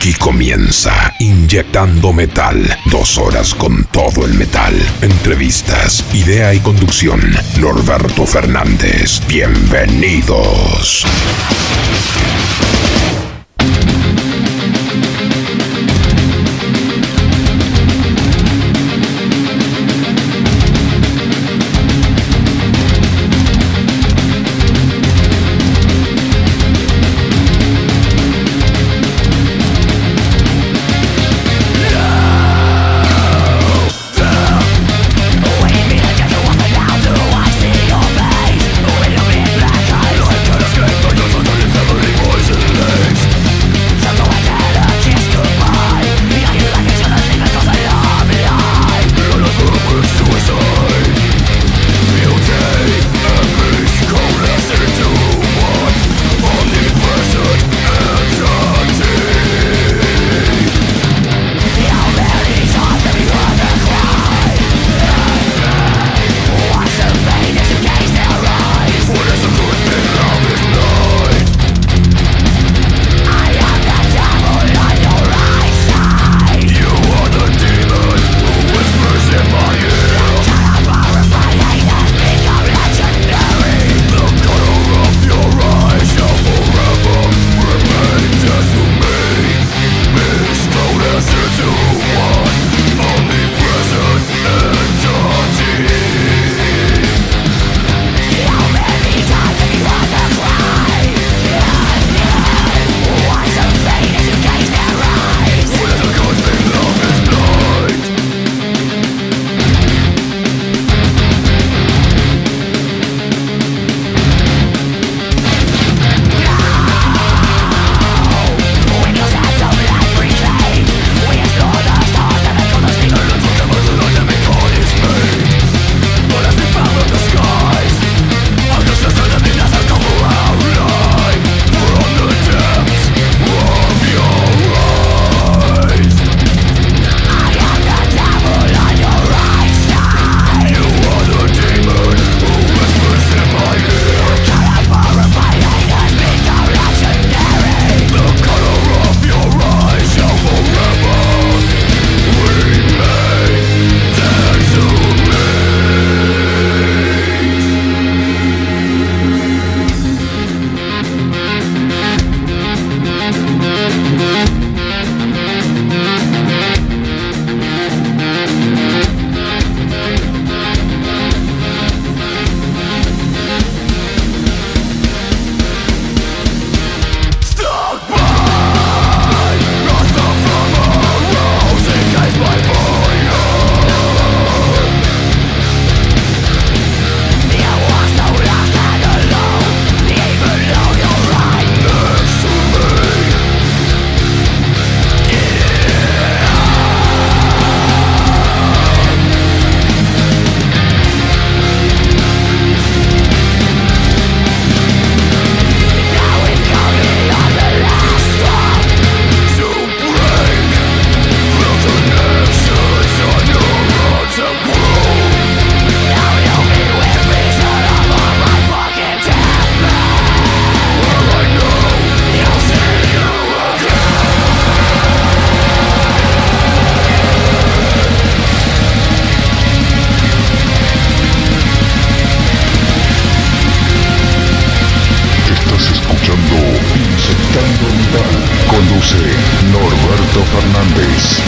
Aquí comienza Inyectando Metal. 2 horas con todo el metal. Entrevistas, idea y conducción, Norberto Fernández. Bienvenidos. Conduce Norberto Fernández.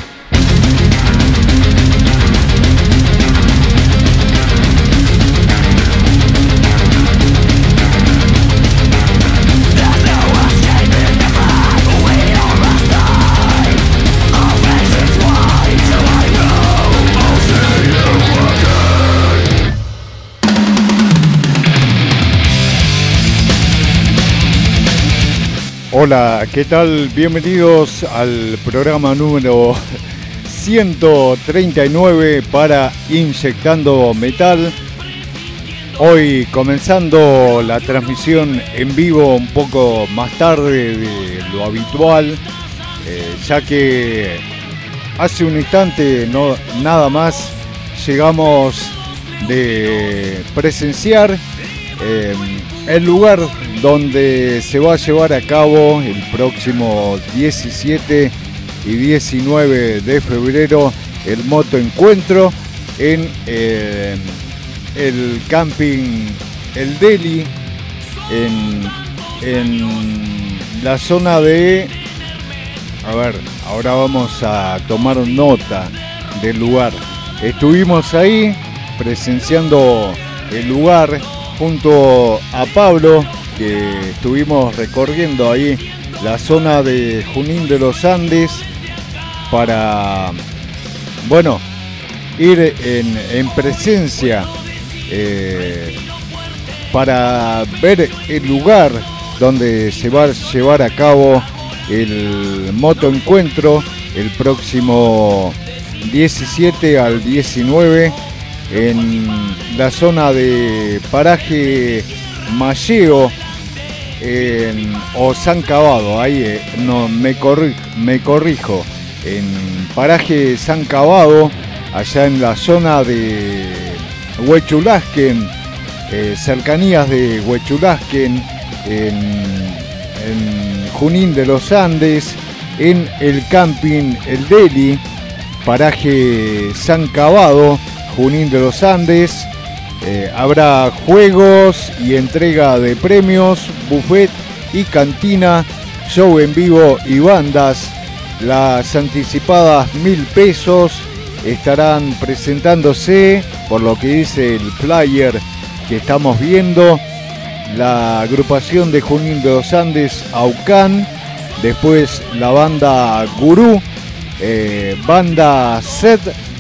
Hola, ¿qué tal? Bienvenidos al programa número 139 para Inyectando Metal. Hoy comenzando la transmisión en vivo un poco más tarde de lo habitual, ya que hace un instante, no nada más, llegamos de presenciar el lugar donde se va a llevar a cabo el próximo 17 y 19 de febrero el motoencuentro en el camping El Deli, en la zona de... A ver, ahora vamos a tomar nota del lugar. Estuvimos ahí presenciando el lugar junto a Pablo, que estuvimos recorriendo ahí la zona de Junín de los Andes para, bueno, ir en presencia para ver el lugar donde se va a llevar a cabo el motoencuentro el próximo 17 al 19 en la zona de Paraje Malleo o San Cabado, ahí no me corrijo, en Paraje San Cabado, allá en la zona de Huechulasquen, cercanías de Huechulasquen, en Junín de los Andes, en el camping El Deli, Paraje San Cabado, Junín de los Andes. Habrá juegos y entrega de premios, buffet y cantina, show en vivo y bandas. Las anticipadas 1.000 pesos estarán presentándose, por lo que dice el flyer que estamos viendo, la agrupación de Junín de los Andes, Aucán, después la banda Gurú, banda Set,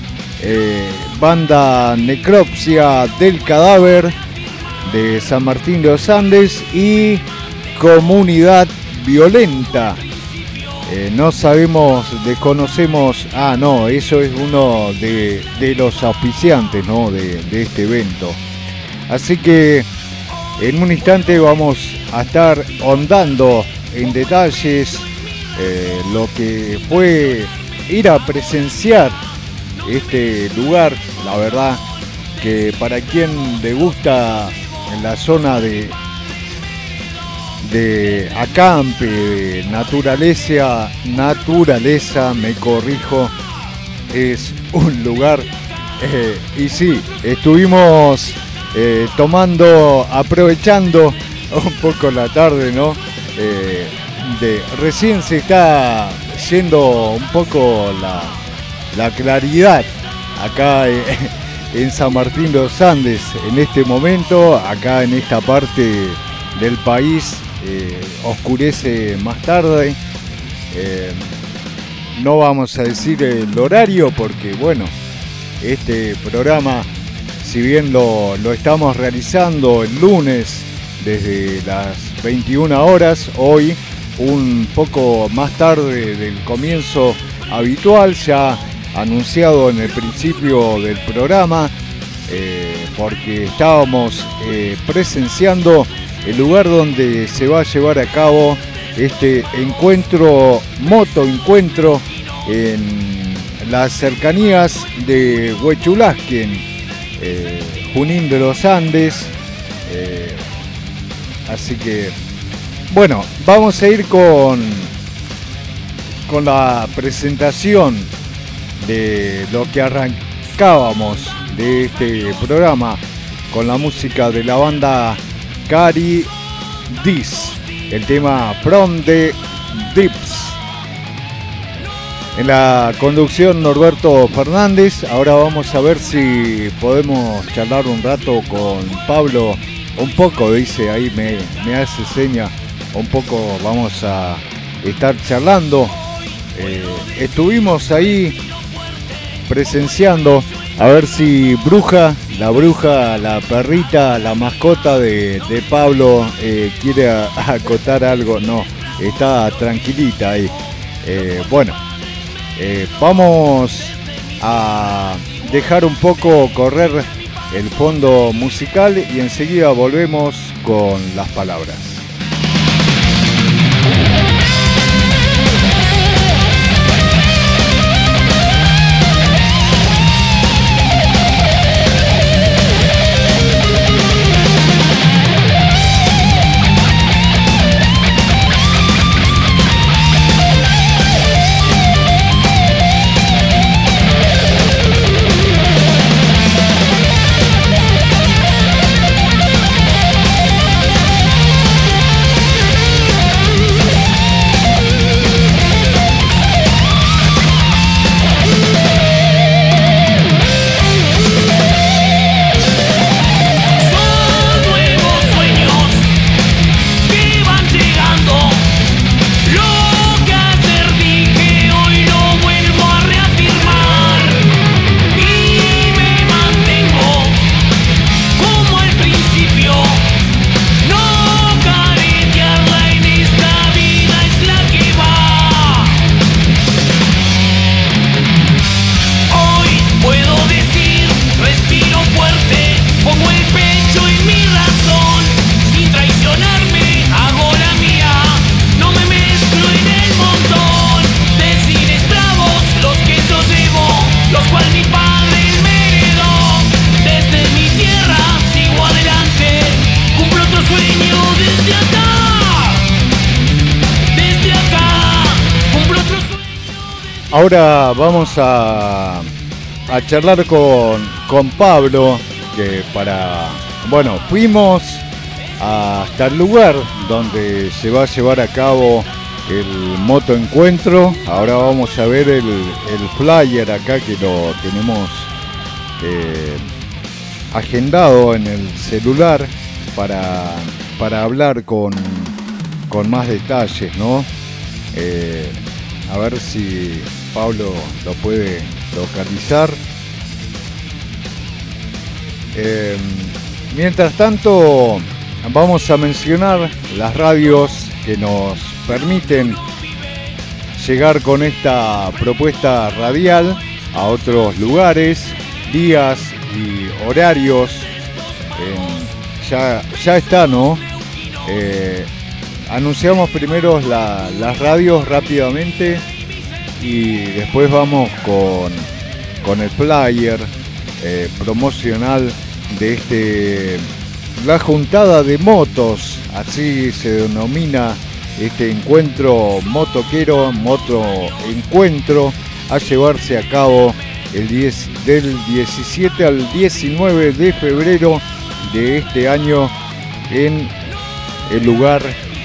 banda Necropsia del Cadáver de San Martín de los Andes y Comunidad Violenta. No sabemos, desconocemos, no, eso es uno de los auspiciantes, ¿no?, de este evento. Así que en un instante vamos a estar ahondando en detalles lo que fue ir a presenciar este lugar. La verdad que para quien le gusta en la zona de acampe, de naturaleza, me corrijo, es un lugar, y sí, estuvimos aprovechando un poco la tarde, ¿no? Recién se está yendo un poco la claridad acá en San Martín de los Andes en este momento. Acá en esta parte del país oscurece más tarde. No vamos a decir el horario porque, bueno, este programa, si bien lo estamos realizando el lunes desde las 21 horas, hoy un poco más tarde del comienzo habitual, ya anunciado en el principio del programa, porque estábamos presenciando el lugar donde se va a llevar a cabo este motoencuentro en las cercanías de Huechulasquen, Junín de los Andes. Así que, bueno, vamos a ir con la presentación de lo que arrancábamos de este programa, con la música de la banda Cari Dis, el tema From the Deeps. En la conducción Norberto Fernández. Ahora vamos a ver si podemos charlar un rato con Pablo, un poco, dice ahí, me hace seña, un poco vamos a estar charlando. Estuvimos ahí presenciando, a ver si la bruja, la perrita, la mascota de Pablo quiere acotar algo. No, está tranquilita ahí. Bueno, vamos a dejar un poco correr el fondo musical y enseguida volvemos con las palabras. Ahora vamos a charlar con Pablo, que fuimos hasta el lugar donde se va a llevar a cabo el moto encuentro. Ahora vamos a ver el flyer acá, que lo tenemos agendado en el celular para hablar con más detalles, ¿no? A ver si Pablo lo puede localizar. Mientras tanto, vamos a mencionar las radios que nos permiten llegar con esta propuesta radial a otros lugares, días y horarios. Ya está, ¿no? Anunciamos primero las radios rápidamente y después vamos con el flyer promocional de la juntada de motos, así se denomina este encuentro motoquero, moto encuentro, a llevarse a cabo del 17 al 19 de febrero de este año en el lugar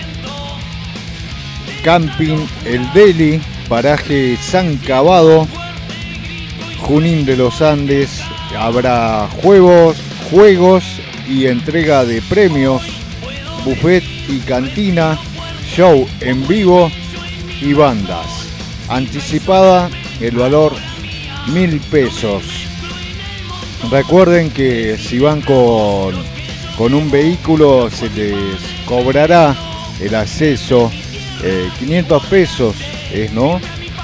Camping El Deli, paraje San Cabado, Junín de los Andes. Habrá juegos y entrega de premios, buffet y cantina, show en vivo y bandas. Anticipada el valor 1.000 pesos. Recuerden que si van con un vehículo se les cobrará el acceso, 500 pesos es, ¿no?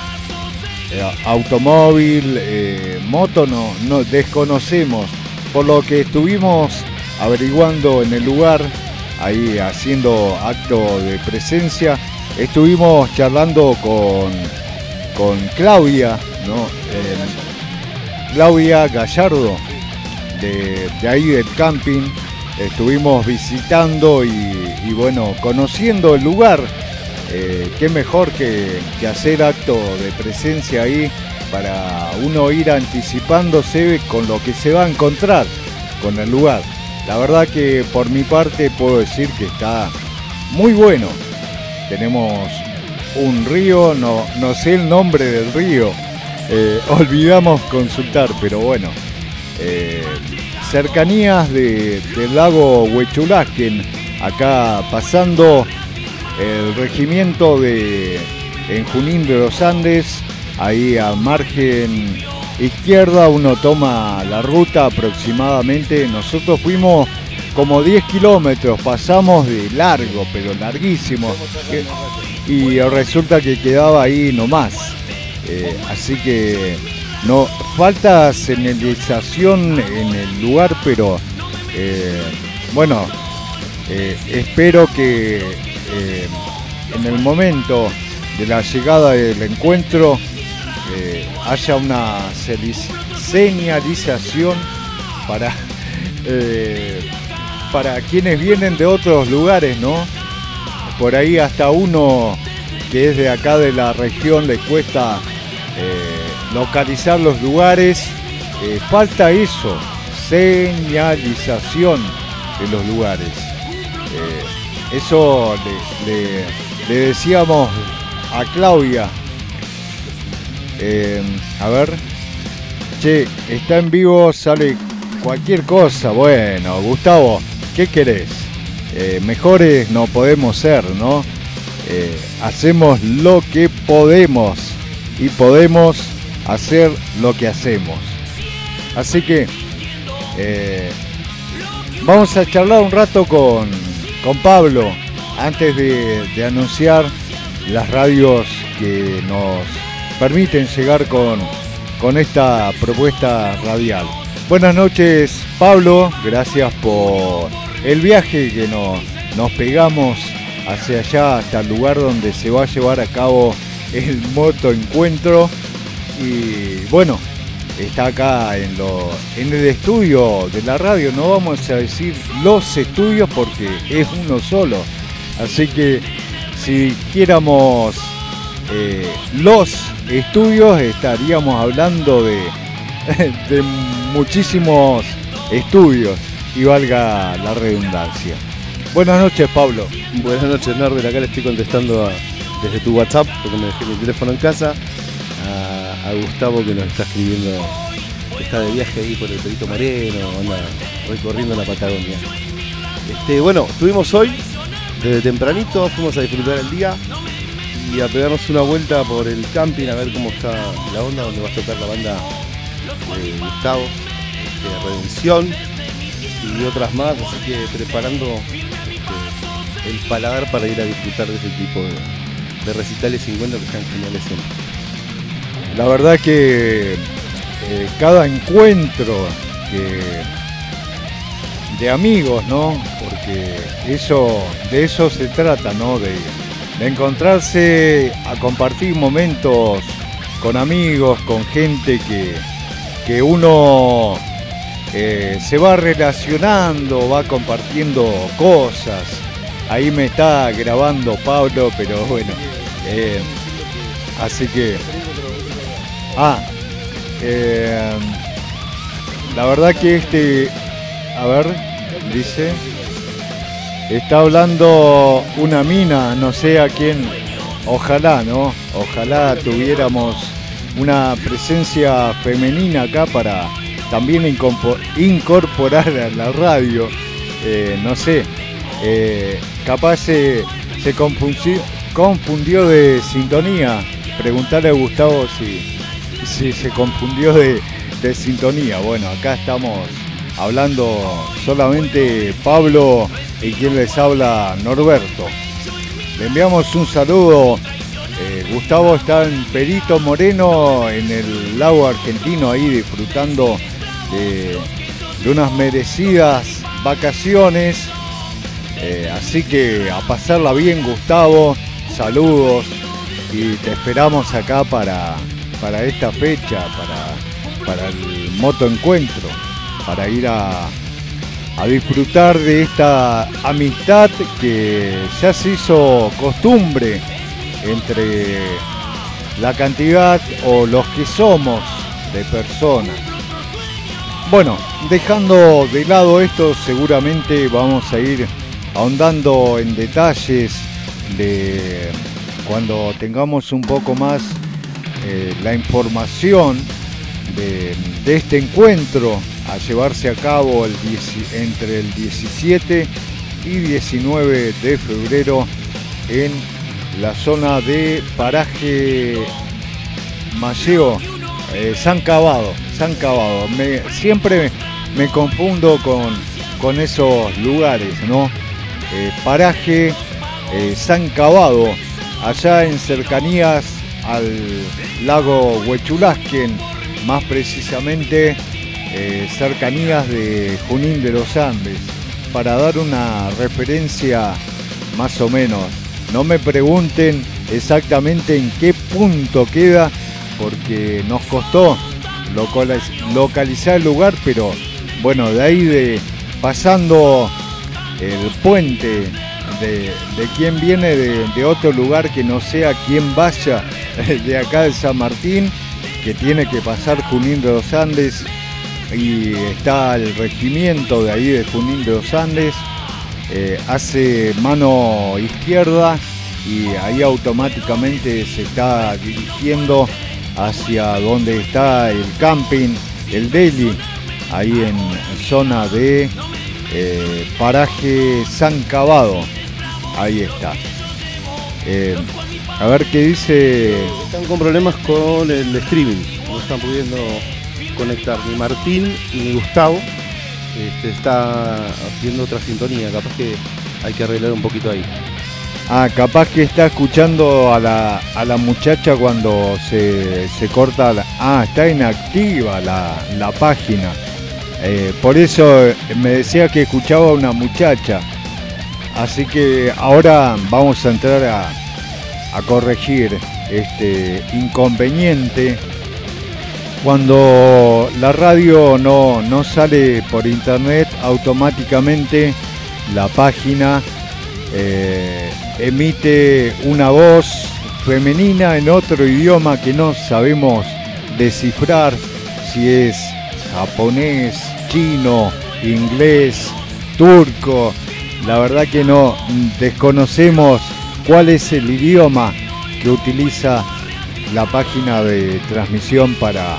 Automóvil, moto no desconocemos, por lo que estuvimos averiguando en el lugar, ahí haciendo acto de presencia. Estuvimos charlando con Claudia, ¿no? Claudia Gallardo, de ahí del camping. Estuvimos visitando y bueno, conociendo el lugar. Qué mejor que hacer acto de presencia ahí para uno ir anticipándose con lo que se va a encontrar con el lugar. La verdad que por mi parte puedo decir que está muy bueno. Tenemos un río, no sé el nombre del río, olvidamos consultar, pero bueno, cercanías del lago Huechulasquen, acá pasando el regimiento en Junín de los Andes, ahí a margen izquierda uno toma la ruta aproximadamente. Nosotros fuimos como 10 kilómetros, pasamos de largo, pero larguísimo, y resulta que quedaba ahí nomás. Así que no falta señalización en el lugar, pero bueno, espero que en el momento de la llegada del encuentro haya una señalización para quienes vienen de otros lugares, ¿no? Por ahí hasta uno que es de acá de la región le cuesta localizar los lugares. Falta eso, señalización de los lugares. Eso le decíamos a Claudia. A ver, che, está en vivo, sale cualquier cosa. Bueno, Gustavo, ¿qué querés? Mejores no podemos ser, ¿no? Hacemos lo que podemos y podemos hacer lo que hacemos. Así que vamos a charlar un rato con Pablo antes de anunciar las radios que nos permiten llegar con esta propuesta radial. Buenas noches, Pablo, gracias por el viaje que nos pegamos hacia allá, hasta el lugar donde se va a llevar a cabo el moto encuentro. Y bueno, está acá en el estudio de la radio. No vamos a decir los estudios porque es uno solo, así que si quisiéramos los estudios, estaríamos hablando de muchísimos estudios, y valga la redundancia. Buenas noches, Pablo. Buenas noches, Norbert. Acá le estoy contestando desde tu WhatsApp, porque me dejé mi teléfono en casa, a Gustavo, que nos está escribiendo, que está de viaje ahí por el Perito Moreno, anda recorriendo la Patagonia. Bueno, estuvimos hoy, desde tempranito, fuimos a disfrutar el día y a pegarnos una vuelta por el camping, a ver cómo está la onda, donde va a tocar la banda de Gustavo, Redención y otras más, así que preparando el paladar para ir a disfrutar de ese tipo de recitales 50 que están geniales siempre. La verdad que cada encuentro de amigos, ¿no? Porque de eso se trata, ¿no? De encontrarse a compartir momentos con amigos, con gente que uno se va relacionando, va compartiendo cosas. Ahí me está grabando Pablo, pero bueno, así que la verdad que a ver, dice, está hablando una mina, no sé a quién, ojalá, ¿no? Ojalá tuviéramos una presencia femenina acá para también incorporar a la radio, no sé, capaz se confundió de sintonía. Preguntarle a Gustavo si se confundió de sintonía. Bueno, acá estamos hablando solamente Pablo y quien les habla, Norberto. Le enviamos un saludo. Gustavo está en Perito Moreno, en el lago argentino, ahí disfrutando de unas merecidas vacaciones. Así que a pasarla bien, Gustavo. Saludos y te esperamos acá para esta fecha, para el motoencuentro, para ir a disfrutar de esta amistad que ya se hizo costumbre entre la cantidad o los que somos de personas. Bueno, dejando de lado esto, seguramente vamos a ir ahondando en detalles de cuando tengamos un poco más la información de este encuentro a llevarse a cabo entre el 17 y 19 de febrero en la zona de Paraje Malleo, San Cavado. Siempre me confundo con esos lugares, ¿no? Paraje San Cavado, allá en cercanías al lago Huechulasquen, más precisamente cercanías de Junín de los Andes, para dar una referencia más o menos. No me pregunten exactamente en qué punto queda, porque nos costó localizar el lugar, pero bueno, de ahí pasando el puente de quien viene de otro lugar que no sea quien vaya de acá de San Martín, que tiene que pasar Junín de los Andes, y está el regimiento de ahí de Junín de los Andes, hace mano izquierda y ahí automáticamente se está dirigiendo hacia donde está el camping, el Deli, ahí en zona de Paraje San Cavado. Ahí está. A ver qué dice. Están con problemas con el streaming, no están pudiendo conectar ni Martín ni Gustavo. Está haciendo otra sintonía, capaz que hay que arreglar un poquito ahí. Capaz que está escuchando a la muchacha cuando se corta está inactiva la página. Por eso me decía que escuchaba a una muchacha. Así que ahora vamos a entrar a corregir este inconveniente. Cuando la radio no sale por internet, automáticamente la página emite una voz femenina en otro idioma que no sabemos descifrar, si es japonés, chino, inglés, turco. La verdad que no desconocemos cuál es el idioma que utiliza la página de transmisión para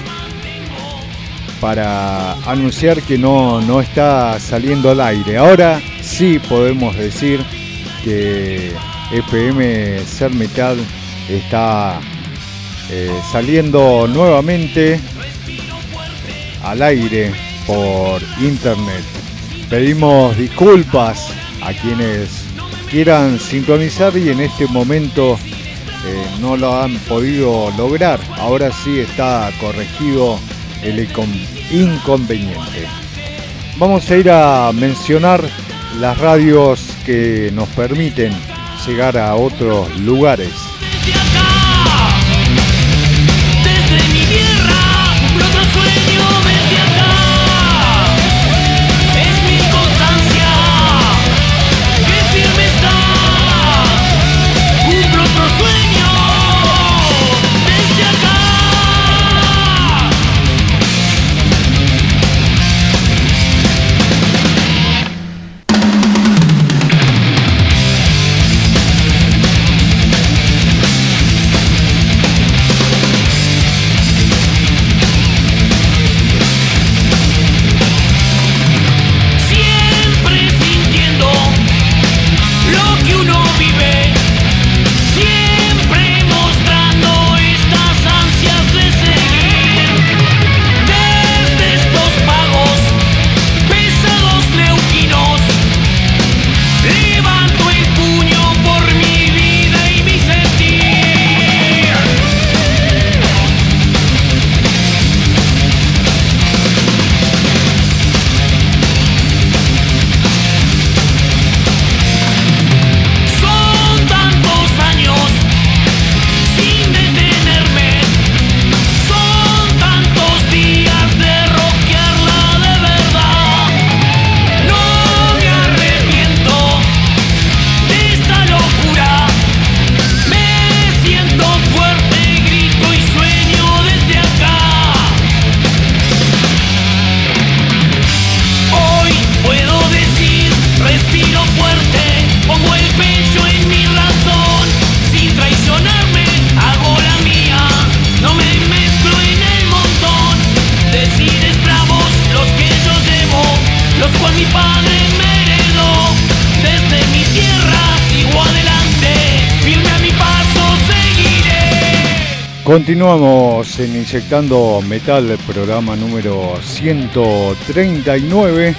anunciar que no está saliendo al aire. Ahora sí podemos decir que FM Ser Metal está saliendo nuevamente al aire por internet. Pedimos disculpas a quienes quieran sintonizar y en este momento no lo han podido lograr. Ahora sí está corregido el inconveniente. Vamos a ir a mencionar las radios que nos permiten llegar a otros lugares. Desde mi tierra, otro sueño desde acá. Es mi constancia, que firme está. Cumplo otro sueño desde acá. Continuamos en Inyectando Metal, programa número 139.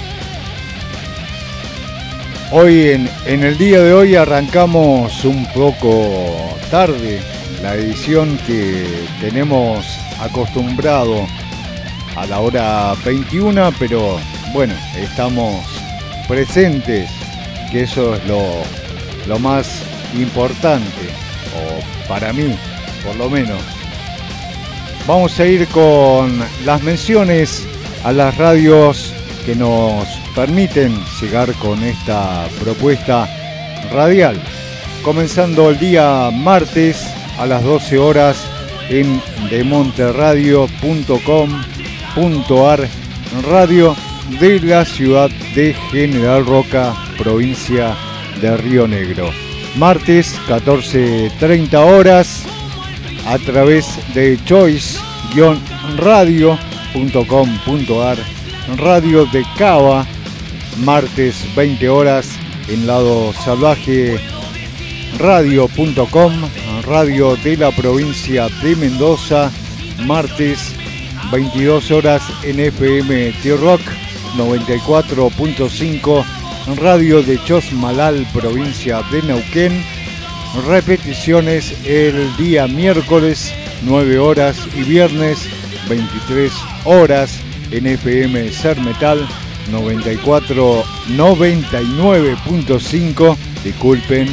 Hoy en el día de hoy arrancamos un poco tarde la edición que tenemos acostumbrado a la hora 21, pero bueno, estamos presentes, que eso es lo más importante, o para mí por lo menos. Vamos a ir con las menciones a las radios que nos permiten llegar con esta propuesta radial. Comenzando el martes a las 12 horas en demonteradio.com.ar, radio de la ciudad de General Roca, provincia de Río Negro. Martes 14:30 horas a través de choice-radio.com.ar, radio de Cava. Martes 20 horas en Lado Salvaje radio.com, radio de la provincia de Mendoza. Martes 22 horas en FM T-Rock 94.5, radio de Chosmalal, provincia de Neuquén. Repeticiones el día miércoles 9 horas y viernes 23 horas en FM Ser Metal 99.5, disculpen,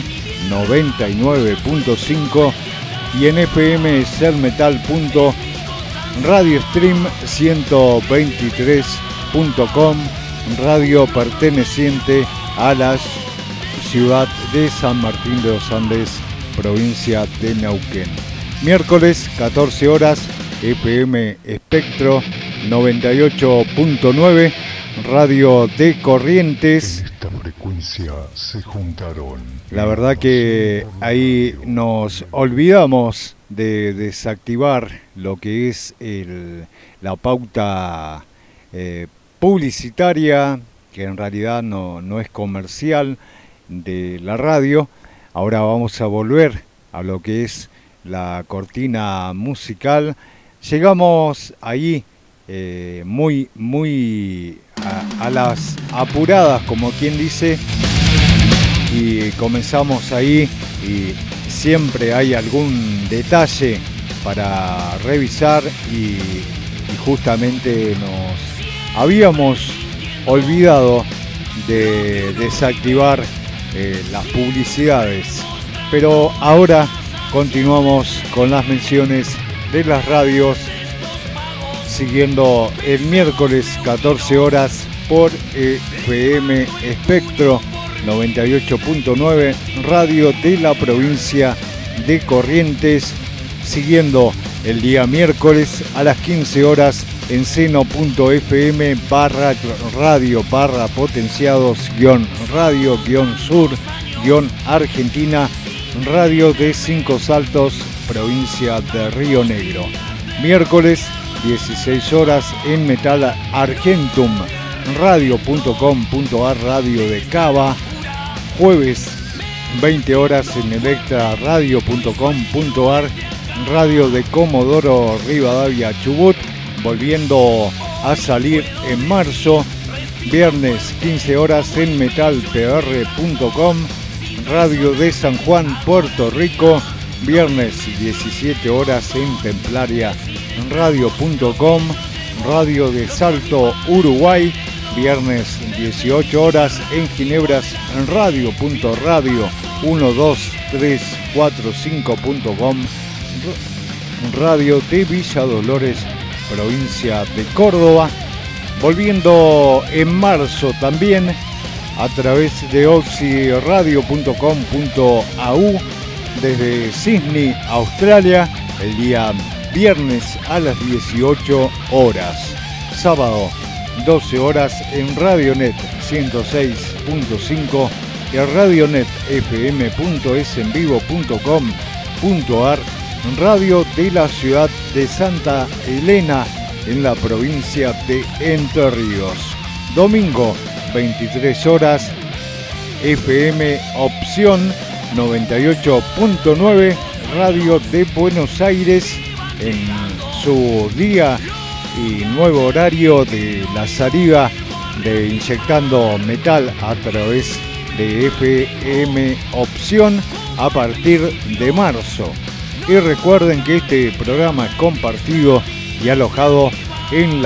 99.5, y en FM Ser Metal.radiostream 123.com, radio perteneciente a la ciudad de San Martín de los Andes, provincia de Neuquén. Miércoles, 14 horas, FM Espectro 98.9, Radio de Corrientes. En esta frecuencia se juntaron. La verdad que ahí nos olvidamos de desactivar lo que es la pauta publicitaria, que en realidad no es comercial, de la radio. Ahora vamos a volver a lo que es la cortina musical. Llegamos ahí muy a las apuradas, como quien dice, y comenzamos ahí y siempre hay algún detalle para revisar y justamente nos habíamos olvidado de desactivar las publicidades, pero ahora continuamos con las menciones de las radios, siguiendo el miércoles 14 horas por FM Espectro 98.9, Radio de la provincia de Corrientes, siguiendo el día miércoles a las 15 horas en seno.fm /radio /potenciados-radio-sur-Argentina, Radio de Cinco Saltos, provincia de Río Negro. Miércoles 16 horas en Metal Argentum, radio.com.ar, Radio de Cava. Jueves 20 horas en electraradio.com.ar, Radio de Comodoro Rivadavia Chubut, volviendo a salir en marzo. Viernes 15 horas en metalpr.com, Radio de San Juan, Puerto Rico. Viernes 17 horas en templariaradio.com, Radio de Salto, Uruguay. Viernes 18 horas en Ginebras, radio.12345.com, Radio de Villa Dolores, provincia de Córdoba. Volviendo en marzo también a través de oxiradio.com.au desde Sydney, Australia, el día viernes a las 18 horas. Sábado 12 horas en Radionet 106.5 y radionetfm.esenvivo.com.ar, Radio de la ciudad de Santa Elena en la provincia de Entre Ríos. Domingo 23 horas FM Opción 98.9, Radio de Buenos Aires en su día y nuevo horario de la salida de Inyectando Metal a través de FM Opción a partir de marzo. Y recuerden que este programa es compartido y alojado en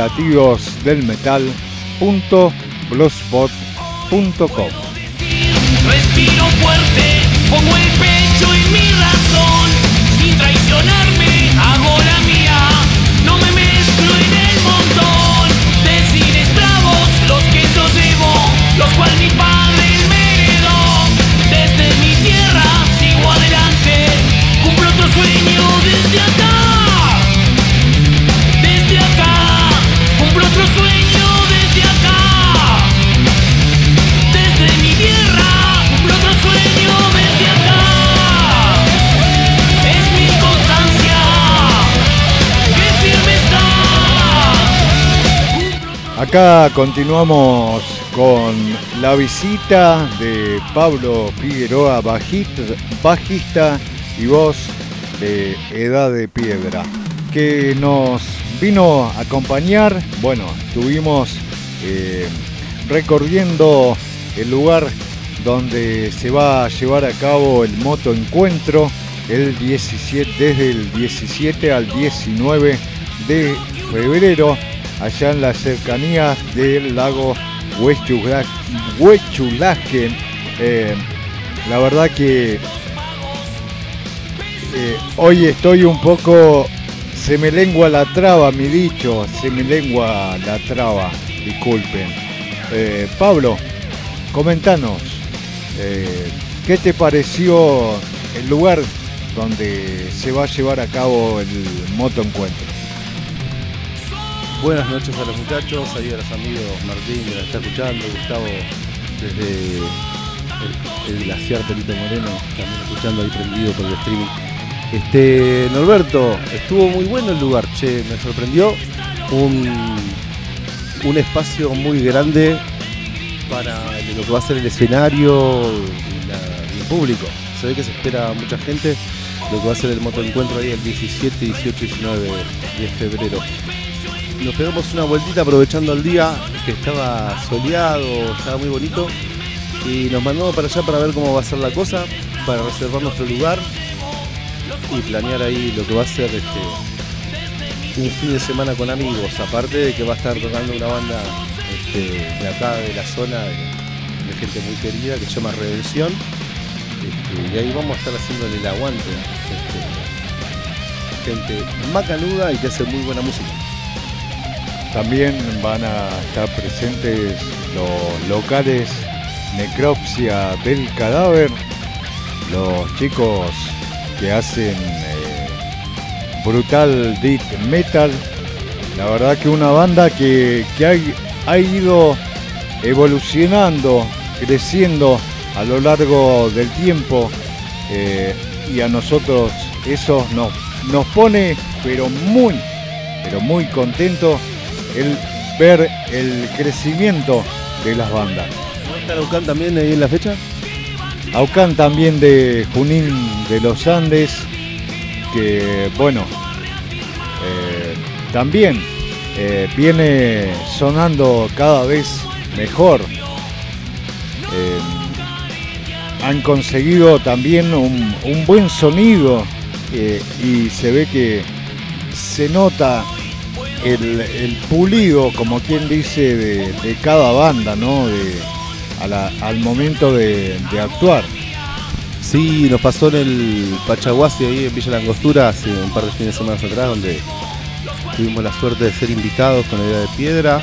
latidosdelmetal.blogspot.com. Respiro fuerte, pongo el pecho en mi razón, sin traicionarme, hago la mía, no me mezclo en el montón. Decires bravos los que yo llevo, los cuales mi padre me heredó. Desde mi tierra sigo adelante, cumplo otro sueño desde acá. Desde acá, cumplo otro sueño desde acá. Desde mi tierra, cumplo otro sueño desde acá. Es mi constancia, que firme está. Acá continuamos con la visita de Pablo Figueroa, bajista y voz de Edad de Piedra, que nos vino a acompañar. Bueno, estuvimos recorriendo el lugar donde se va a llevar a cabo el motoencuentro desde el 17 al 19 de febrero, allá en las cercanías del lago Huechulaque. La verdad que hoy estoy un poco... Se me lengua la traba, mi dicho, se me lengua la traba, disculpen. Pablo, comentanos, ¿qué te pareció el lugar donde se va a llevar a cabo el motoencuentro. Buenas noches a los muchachos, ahí a los amigos Martín que nos está escuchando, Gustavo desde el glaciar Perito Moreno, también escuchando ahí prendido por el streaming. Norberto, estuvo muy bueno el lugar, che, me sorprendió. Un espacio muy grande para lo que va a ser el escenario y el público. Se ve que se espera mucha gente, lo que va a ser el motoencuentro ahí el 17, 18 y 19 de febrero. Nos pegamos una vueltita aprovechando el día, que estaba soleado, estaba muy bonito, y nos mandamos para allá para ver cómo va a ser la cosa, para reservar nuestro lugar y planear ahí lo que va a ser un fin de semana con amigos, aparte de que va a estar tocando una banda de acá de la zona de gente muy querida que se llama Redención, y ahí vamos a estar haciéndole el aguante, gente macanuda y que hace muy buena música. También van a estar presentes los locales Necropsia del Cadáver, los chicos que hacen brutal death metal. La verdad que una banda que ha ido evolucionando, creciendo a lo largo del tiempo, y a nosotros eso nos pone pero muy contentos el ver el crecimiento de las bandas. ¿Va a estar Aucán también ahí en la fecha? Aucán también de Junín de los Andes, que bueno, también viene sonando cada vez mejor. Han conseguido también un buen sonido, y se ve que se nota el pulido, como quien dice, de cada banda, ¿no? Al momento de actuar. Sí, nos pasó en el Pachaguasi ahí en Villa Langostura hace un par de fines de semana atrás, donde tuvimos la suerte de ser invitados con la idea de Piedra,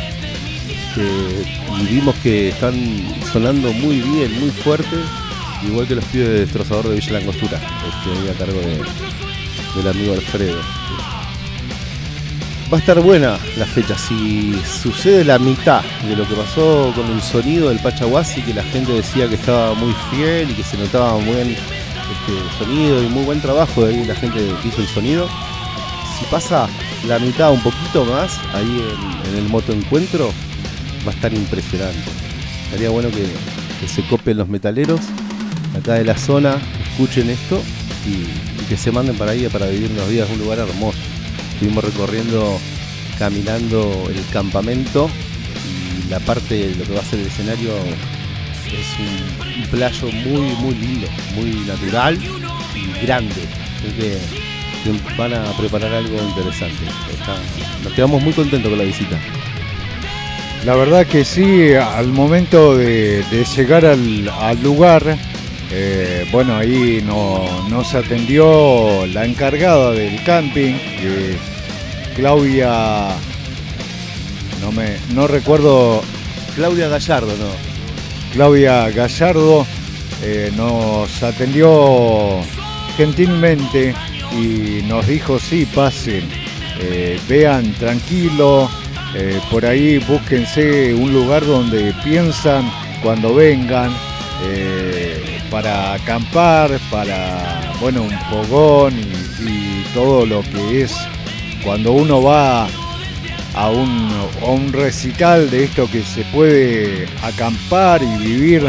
y vimos que están sonando muy bien, muy fuerte, igual que los pibes de Destrozador de Villa Langostura, ahí a cargo del amigo Alfredo. Va a estar buena la fecha. Si sucede la mitad de lo que pasó con el sonido del Pachaguasi, que la gente decía que estaba muy fiel y que se notaba muy buen sonido y muy buen trabajo de ahí la gente que hizo el sonido, si pasa la mitad, un poquito más, ahí en el motoencuentro, va a estar impresionante. Estaría bueno que se copien los metaleros acá de la zona, escuchen esto y que se manden para ahí para vivir unos días en un lugar hermoso. Estuvimos recorriendo, caminando el campamento, y la parte de lo que va a ser el escenario es un playo muy lindo, muy natural y grande. Creo que van a preparar algo interesante. Nos quedamos muy contentos con la visita. La verdad que sí, al momento de llegar al lugar, bueno, ahí nos atendió la encargada del camping, Claudia, no recuerdo. Claudia Gallardo, ¿no? Claudia Gallardo nos atendió gentilmente y nos dijo: sí, pasen, vean tranquilo, por ahí búsquense un lugar donde piensan cuando vengan, para acampar, para, bueno, un fogón y todo lo que es cuando uno va a un recital de esto, que se puede acampar y vivir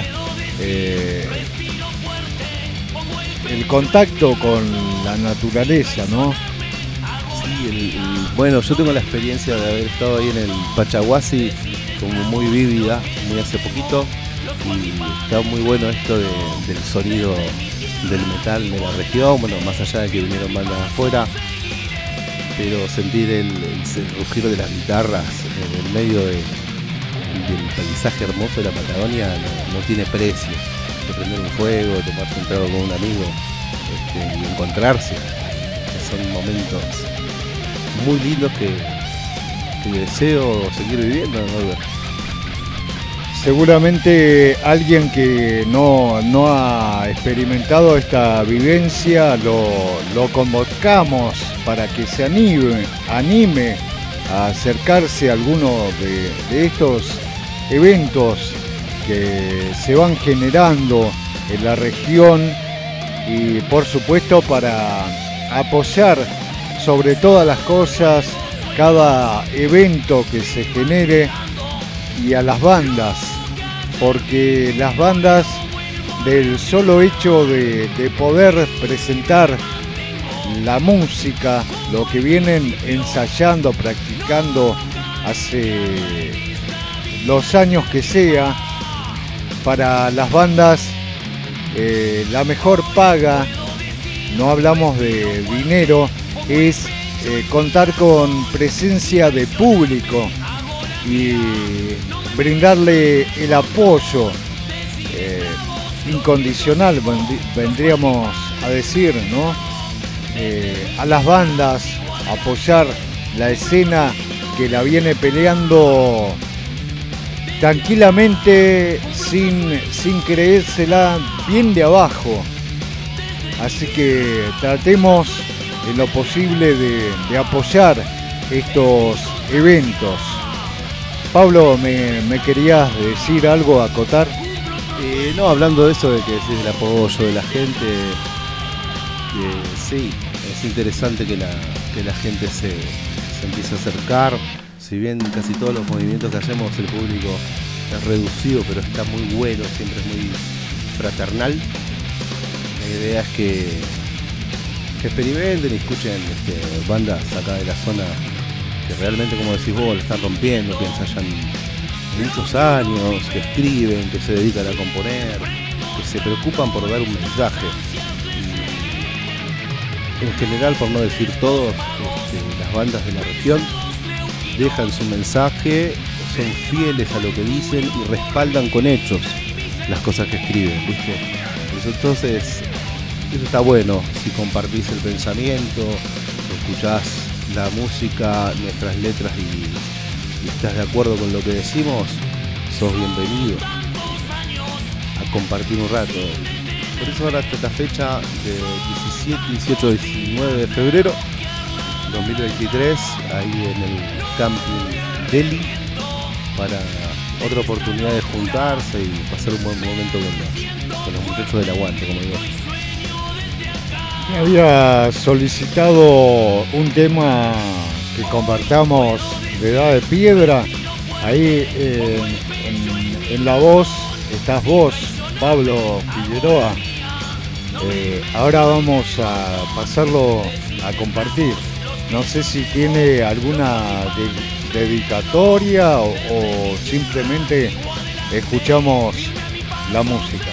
el contacto con la naturaleza, ¿no? Sí, bueno, yo tengo la experiencia de haber estado ahí en el Pachaguasi, como muy vívida, muy hace poquito, y está muy bueno esto del sonido del metal de la región, bueno, más allá de que vinieron bandas afuera, pero sentir el rugir de las guitarras en el medio del paisaje hermoso de la Patagonia no tiene precio. De prender un fuego, tomarse un trago con un amigo, y encontrarse, son momentos muy lindos que deseo seguir viviendo, ¿no? seguramente alguien que no ha experimentado esta vivencia lo convocamos para que se anime a acercarse a alguno de estos eventos que se van generando en la región y por supuesto para apoyar sobre todas las cosas cada evento que se genere y a las bandas, porque las bandas, del solo hecho de poder presentar la música, lo que vienen ensayando, practicando hace los años que sea, para las bandas la mejor paga, no hablamos de dinero, es contar con presencia de público y brindarle el apoyo incondicional, vendríamos a decir, ¿no? A las bandas, apoyar la escena que la viene peleando tranquilamente, sin creérsela, bien de abajo. Así que tratemos en lo posible de apoyar estos eventos. Pablo, ¿me querías decir algo, acotar? No, hablando de eso, de que decís el apoyo de la gente, sí, es interesante que la gente se empiece a acercar. Si bien casi todos los movimientos que hacemos el público es reducido, pero está muy bueno, siempre es muy fraternal. La idea es que experimenten y escuchen bandas acá de la zona que realmente, como decís vos, la están rompiendo, que ensayan muchos años, que escriben, que se dedican a componer, que se preocupan por dar un mensaje. Y, en general, por no decir todos, las bandas de la región dejan su mensaje, son fieles a lo que dicen y respaldan con hechos las cosas que escriben, ¿viste? Entonces, eso está bueno. Si compartís el pensamiento, escuchás la música, nuestras letras y estás de acuerdo con lo que decimos, sos bienvenido a compartir un rato. Por eso ahora esta fecha de 17, 18, 19 de febrero 2023, ahí en el Camping Delhi, para otra oportunidad de juntarse y pasar un buen momento con los muchachos del aguante, como digo. Me había solicitado un tema que compartamos de Edad de Piedra. Ahí en la voz estás vos, Pablo Figueroa. Ahora vamos a pasarlo a compartir. No sé si tiene alguna dedicatoria o simplemente escuchamos la música.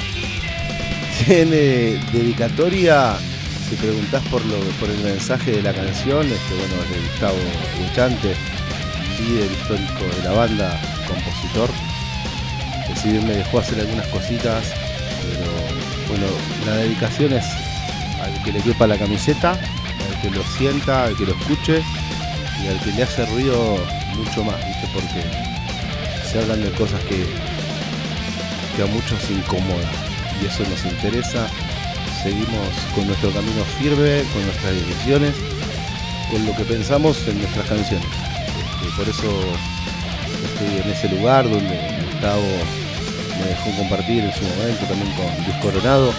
Tiene dedicatoria. Si preguntás por el mensaje de la canción, bueno, es de Gustavo Buchante, líder histórico de la banda, compositor, que si bien me dejó hacer algunas cositas, pero bueno, la dedicación es al que le quepa la camiseta, al que lo sienta, al que lo escuche y al que le hace ruido mucho más, ¿viste? Porque se hablan de cosas que a muchos incomodan y eso nos interesa. Seguimos con nuestro camino firme, con nuestras decisiones, con lo que pensamos en nuestras canciones. Por eso estoy en ese lugar donde Gustavo me dejó compartir en su momento también con Luis Coronado,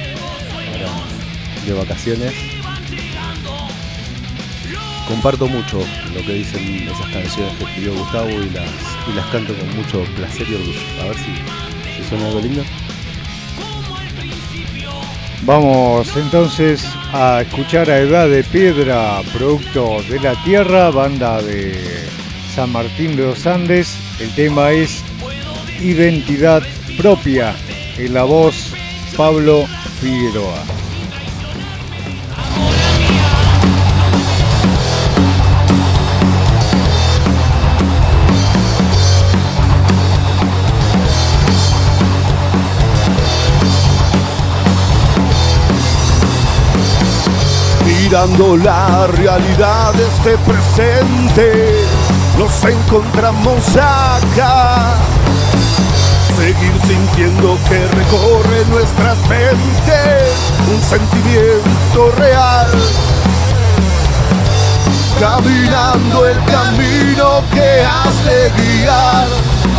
ahora de vacaciones. Comparto mucho lo que dicen esas canciones que escribió Gustavo y las canto con mucho placer y orgullo. A ver si suena algo lindo. Vamos entonces a escuchar a Edad de Piedra, producto de la tierra, banda de San Martín de los Andes. El tema es Identidad Propia, en la voz Pablo Figueroa. Mirando la realidad de este presente, nos encontramos acá. seguir sintiendo que recorre nuestras mentes un sentimiento real, caminando el camino que has de guiar.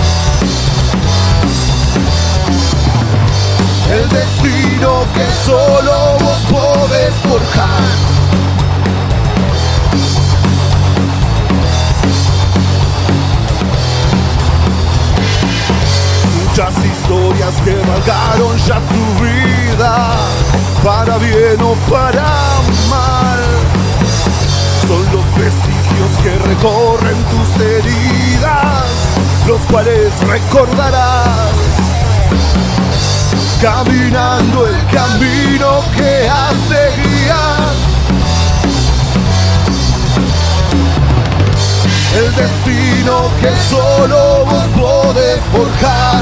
El destino que solo vos podés forjar. Muchas historias que marcaron ya tu vida, para bien o para mal, son los vestigios que recorren tus heridas, los cuales recordarás, caminando el camino que has de guiar. El destino que solo vos podés forjar.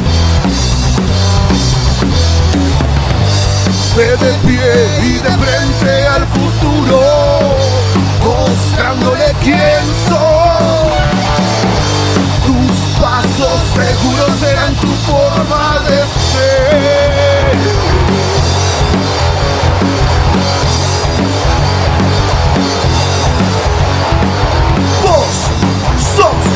De pie y de frente al futuro, mostrándole quién sos. Tus pasos seguros serán tu forma de ser. Vos sos.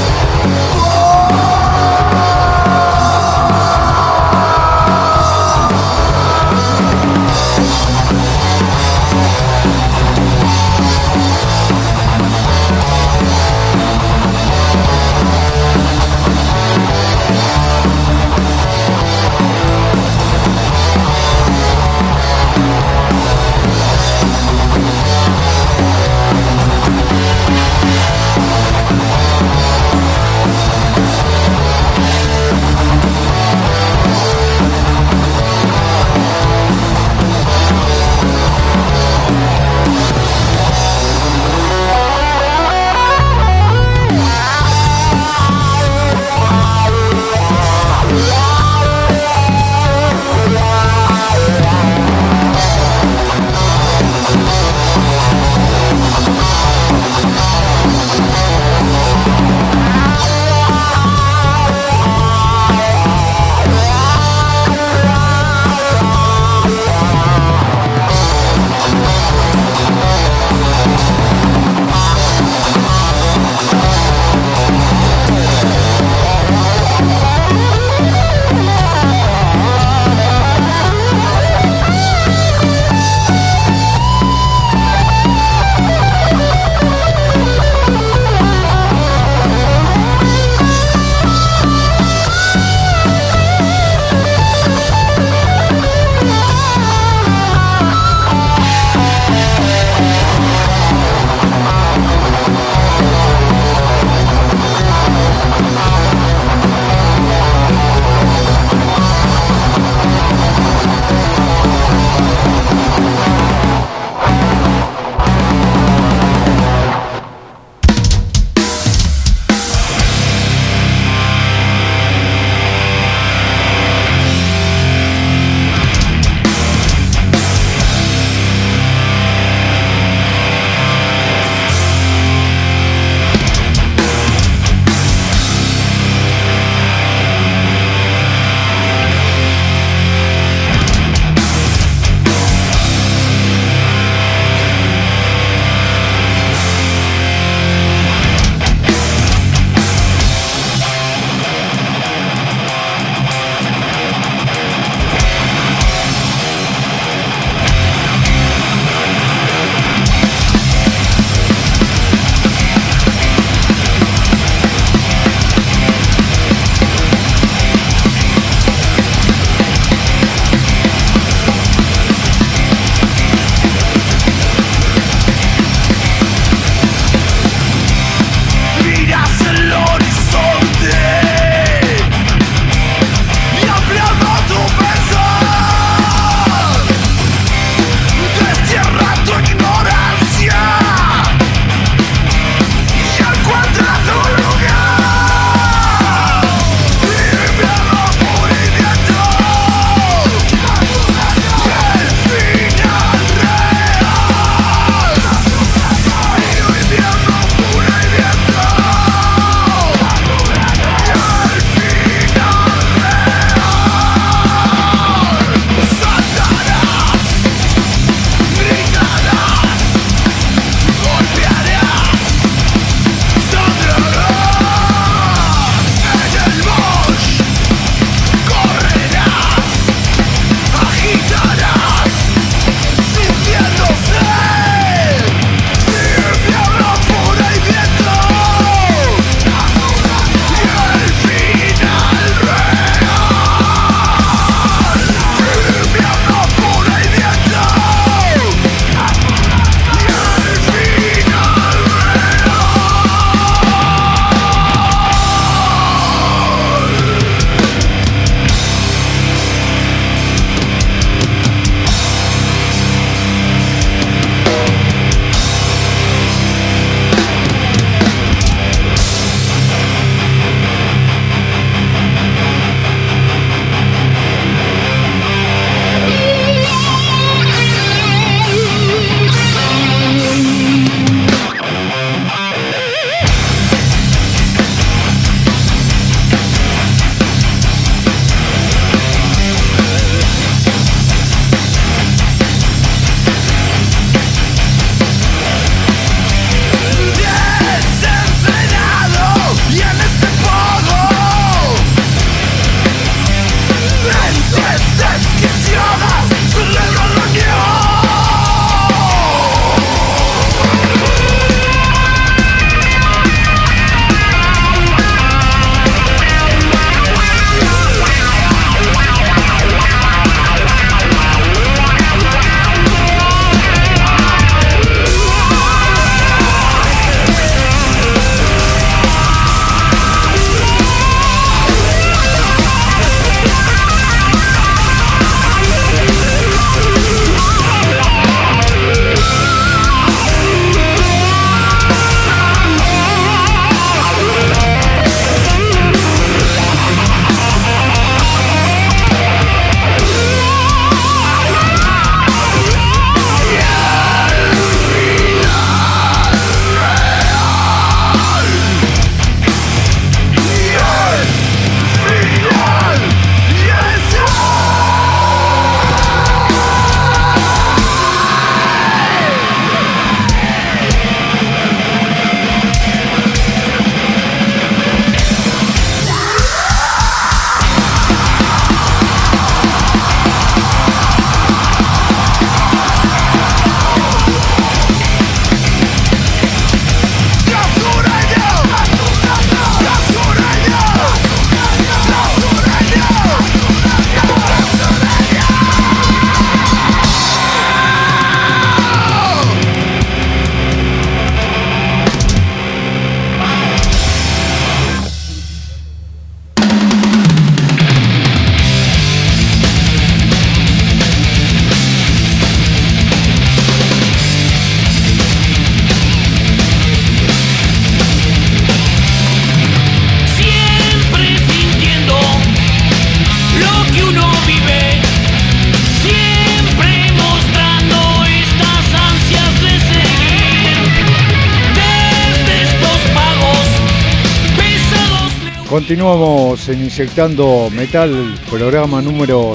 Continuamos en Inyectando Metal, programa número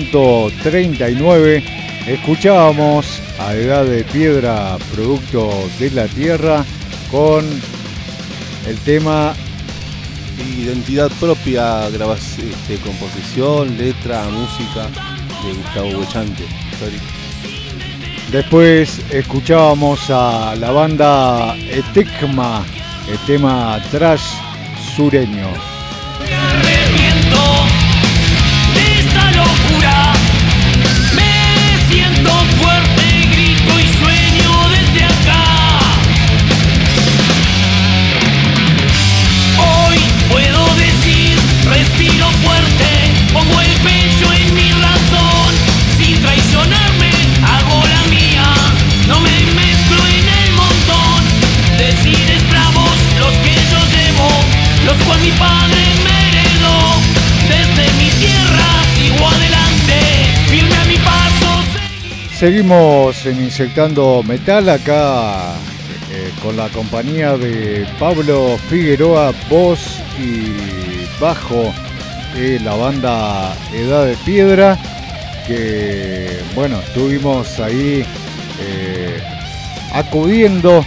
139. Escuchábamos a Edad de Piedra, Producto de la Tierra, con el tema Identidad Propia, composición, letra, música de Gustavo Bochante. Después escuchábamos a la banda Etekma, el tema Trash Sureño. Me arrepiento de esta locura. Me siento fuerte, grito y sueño desde acá. Hoy puedo decir, respiro fuerte, pongo el pecho en mi razón. Sin traicionarme, hago la mía. No me mezclo en el montón. Decides bravos los que yo llevo, los cual mi padre me heredó. Desde mi tierra sigo adelante, firme a mi paso. Seguimos en Inyectando Metal acá con la compañía de Pablo Figueroa, voz y bajo de la banda Edad de Piedra, que bueno, estuvimos ahí acudiendo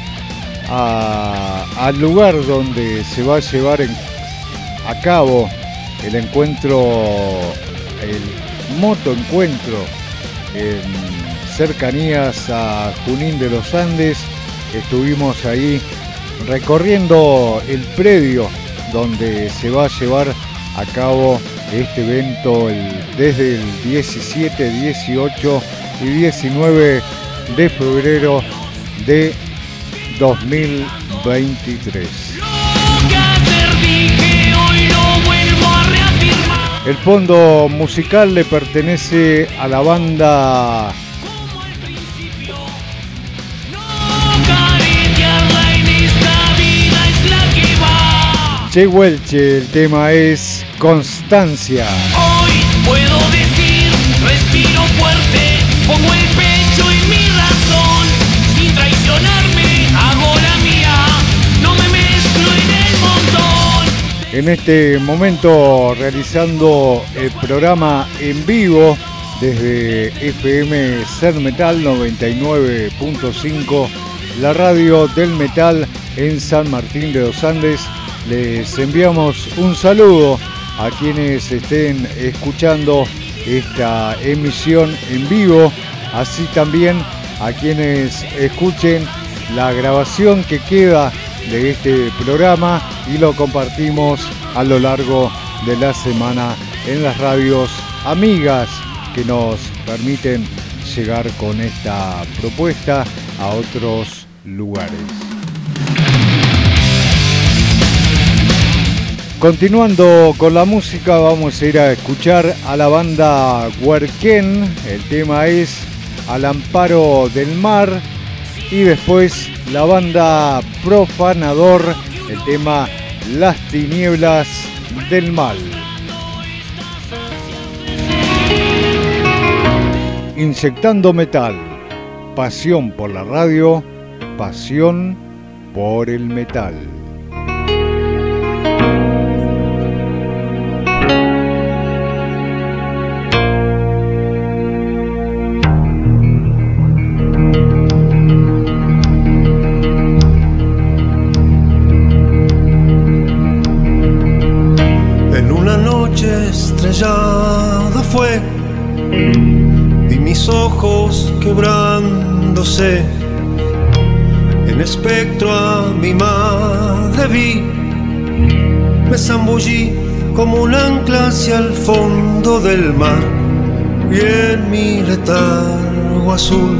al lugar donde se va a llevar a cabo el encuentro, el motoencuentro en cercanías a Junín de los Andes. Estuvimos ahí recorriendo el predio donde se va a llevar a cabo este evento desde el 17, 18 y 19 de febrero de 2023. El fondo musical le pertenece a la banda Che Welche. El tema es Constancia. Hoy puedo decir, respiro fuerte, pongo el pecho en mi razón. Sin traicionarme, hago la mía, no me mezclo en el montón. En este momento realizando el programa en vivo desde FM Ser Metal 99.5, la radio del metal en San Martín de los Andes. Les enviamos un saludo a quienes estén escuchando esta emisión en vivo, así también a quienes escuchen la grabación que queda de este programa y lo compartimos a lo largo de la semana en las radios amigas que nos permiten llegar con esta propuesta a otros lugares. Continuando con la música, vamos a ir a escuchar a la banda Huerquén. El tema es Al Amparo del Mar. Y después la banda Profanador, el tema Las Tinieblas del Mal. Inyectando Metal. Pasión por la radio, pasión por el metal. Estrellada fue y mis ojos quebrándose, en espectro a mi madre vi, me zambullí como un ancla hacia el fondo del mar, y en mi letargo azul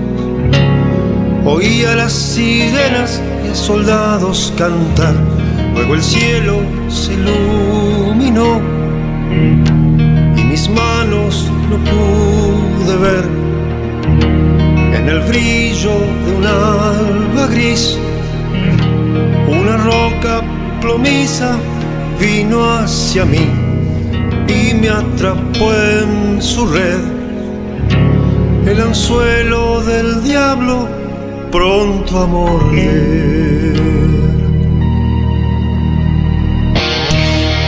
oía las sirenas y a soldados cantar. Luego el cielo se iluminó y mis manos no pude ver. En el brillo de un alba gris, una roca plomiza vino hacia mí y me atrapó en su red. El anzuelo del diablo pronto a morder.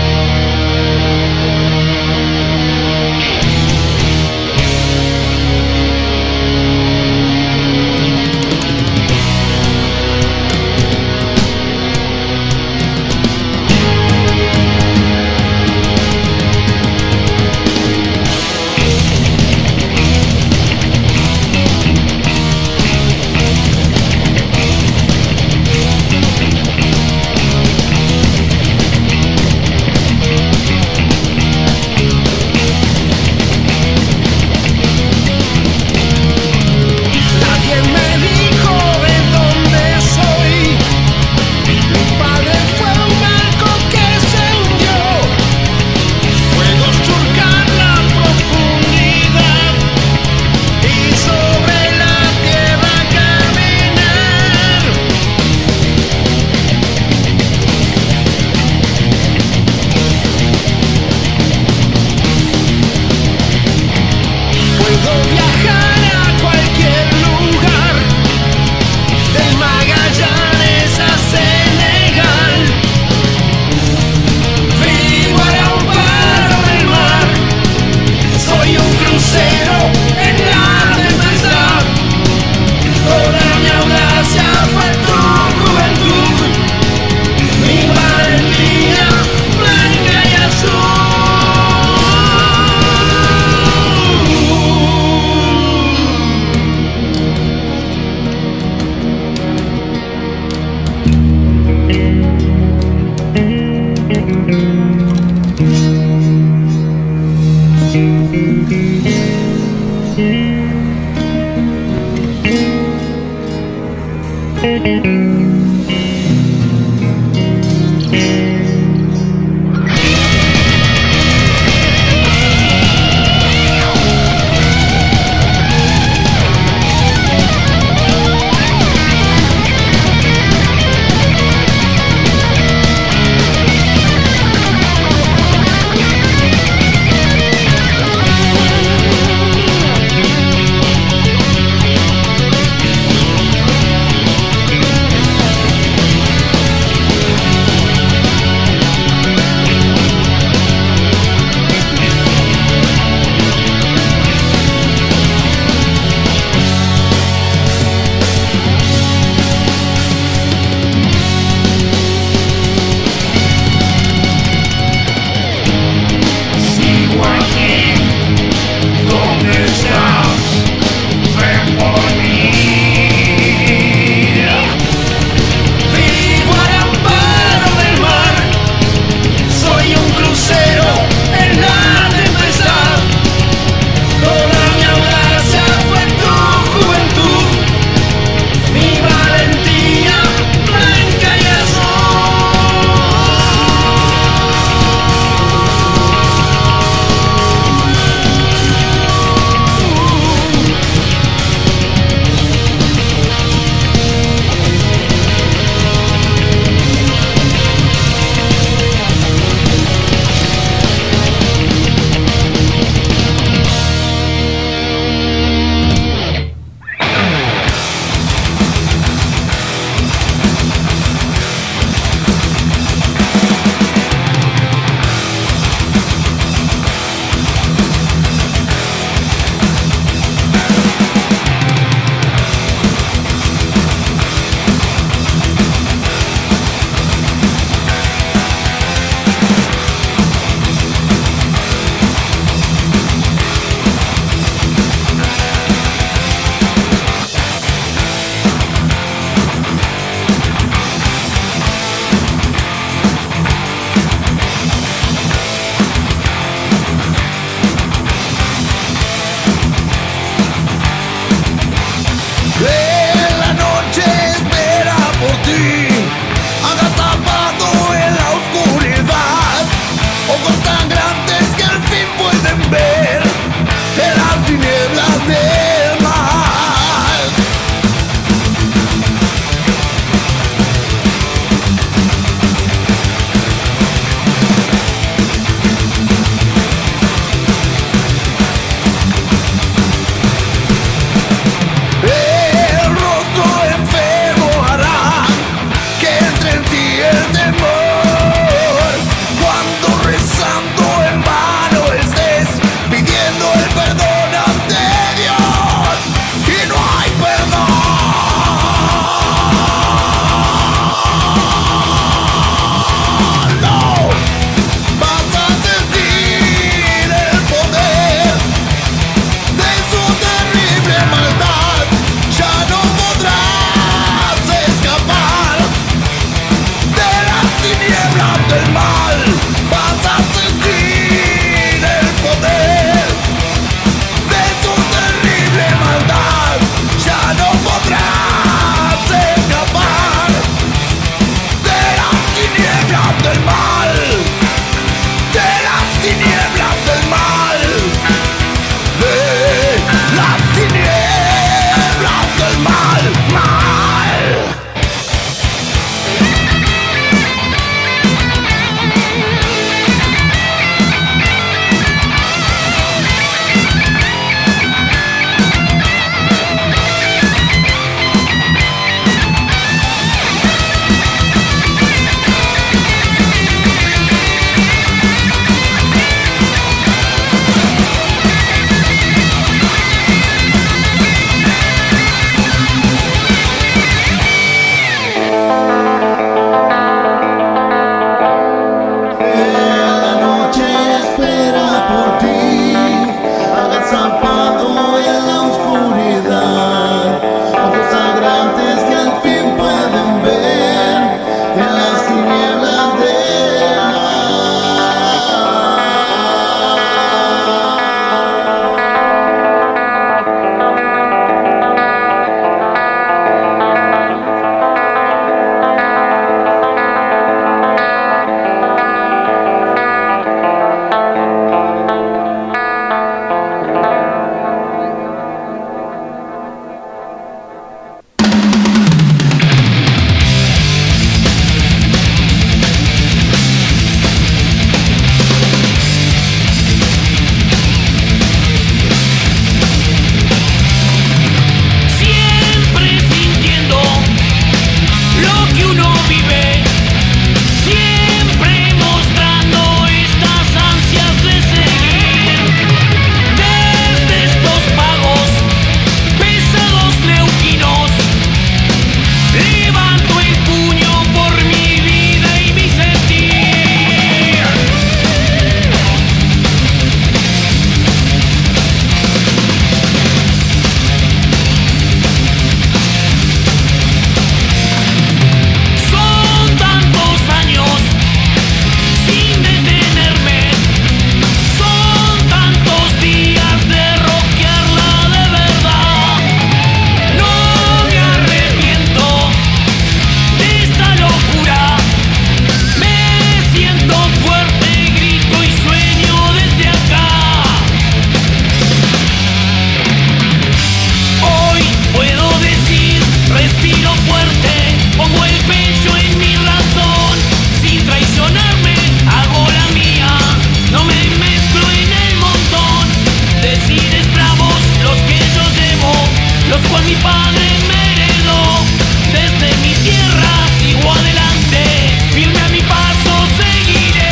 respiro fuerte, pongo el pecho en mi razón. Sin traicionarme, hago la mía, no me mezclo en el montón. Decides bravos los que yo llevo, los cual mi padre me heredó. Desde mi tierra sigo adelante, firme a mi paso seguiré.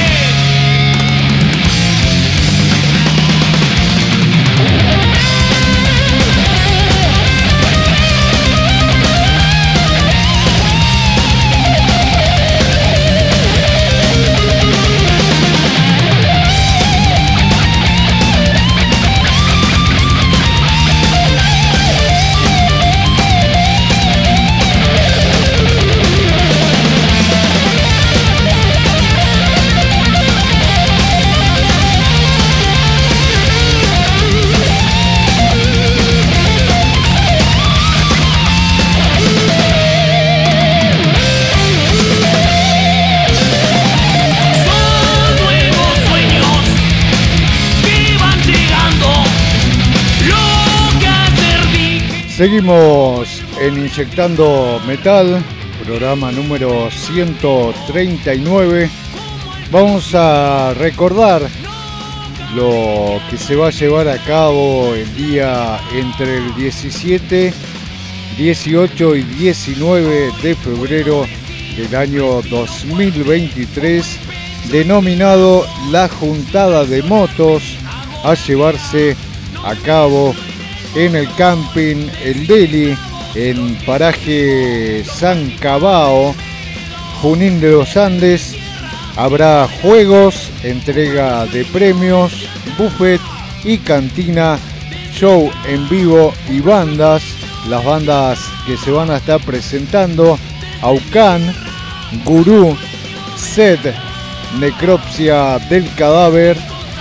Seguimos en Inyectando Metal, programa número 139. Vamos a recordar lo que se va a llevar a cabo el día entre el 17, 18 y 19 de febrero del año 2023, denominado La Juntada de Motos, a llevarse a cabo en el camping El Deli, en paraje San Cabao, Junín de los Andes. Habrá juegos, entrega de premios, buffet y cantina, show en vivo y bandas. Las bandas que se van a estar presentando: Aucán, Gurú, Sed, Necropsia del Cadáver.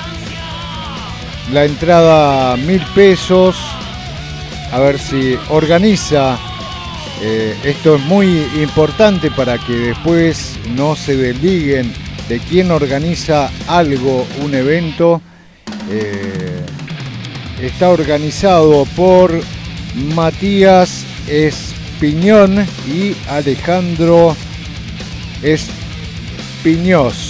La entrada 1.000 pesos. A ver si organiza. Esto es muy importante para que después no se desliguen de quién organiza algo, un evento. Está organizado por Matías Espiñón y Alejandro Espiñós.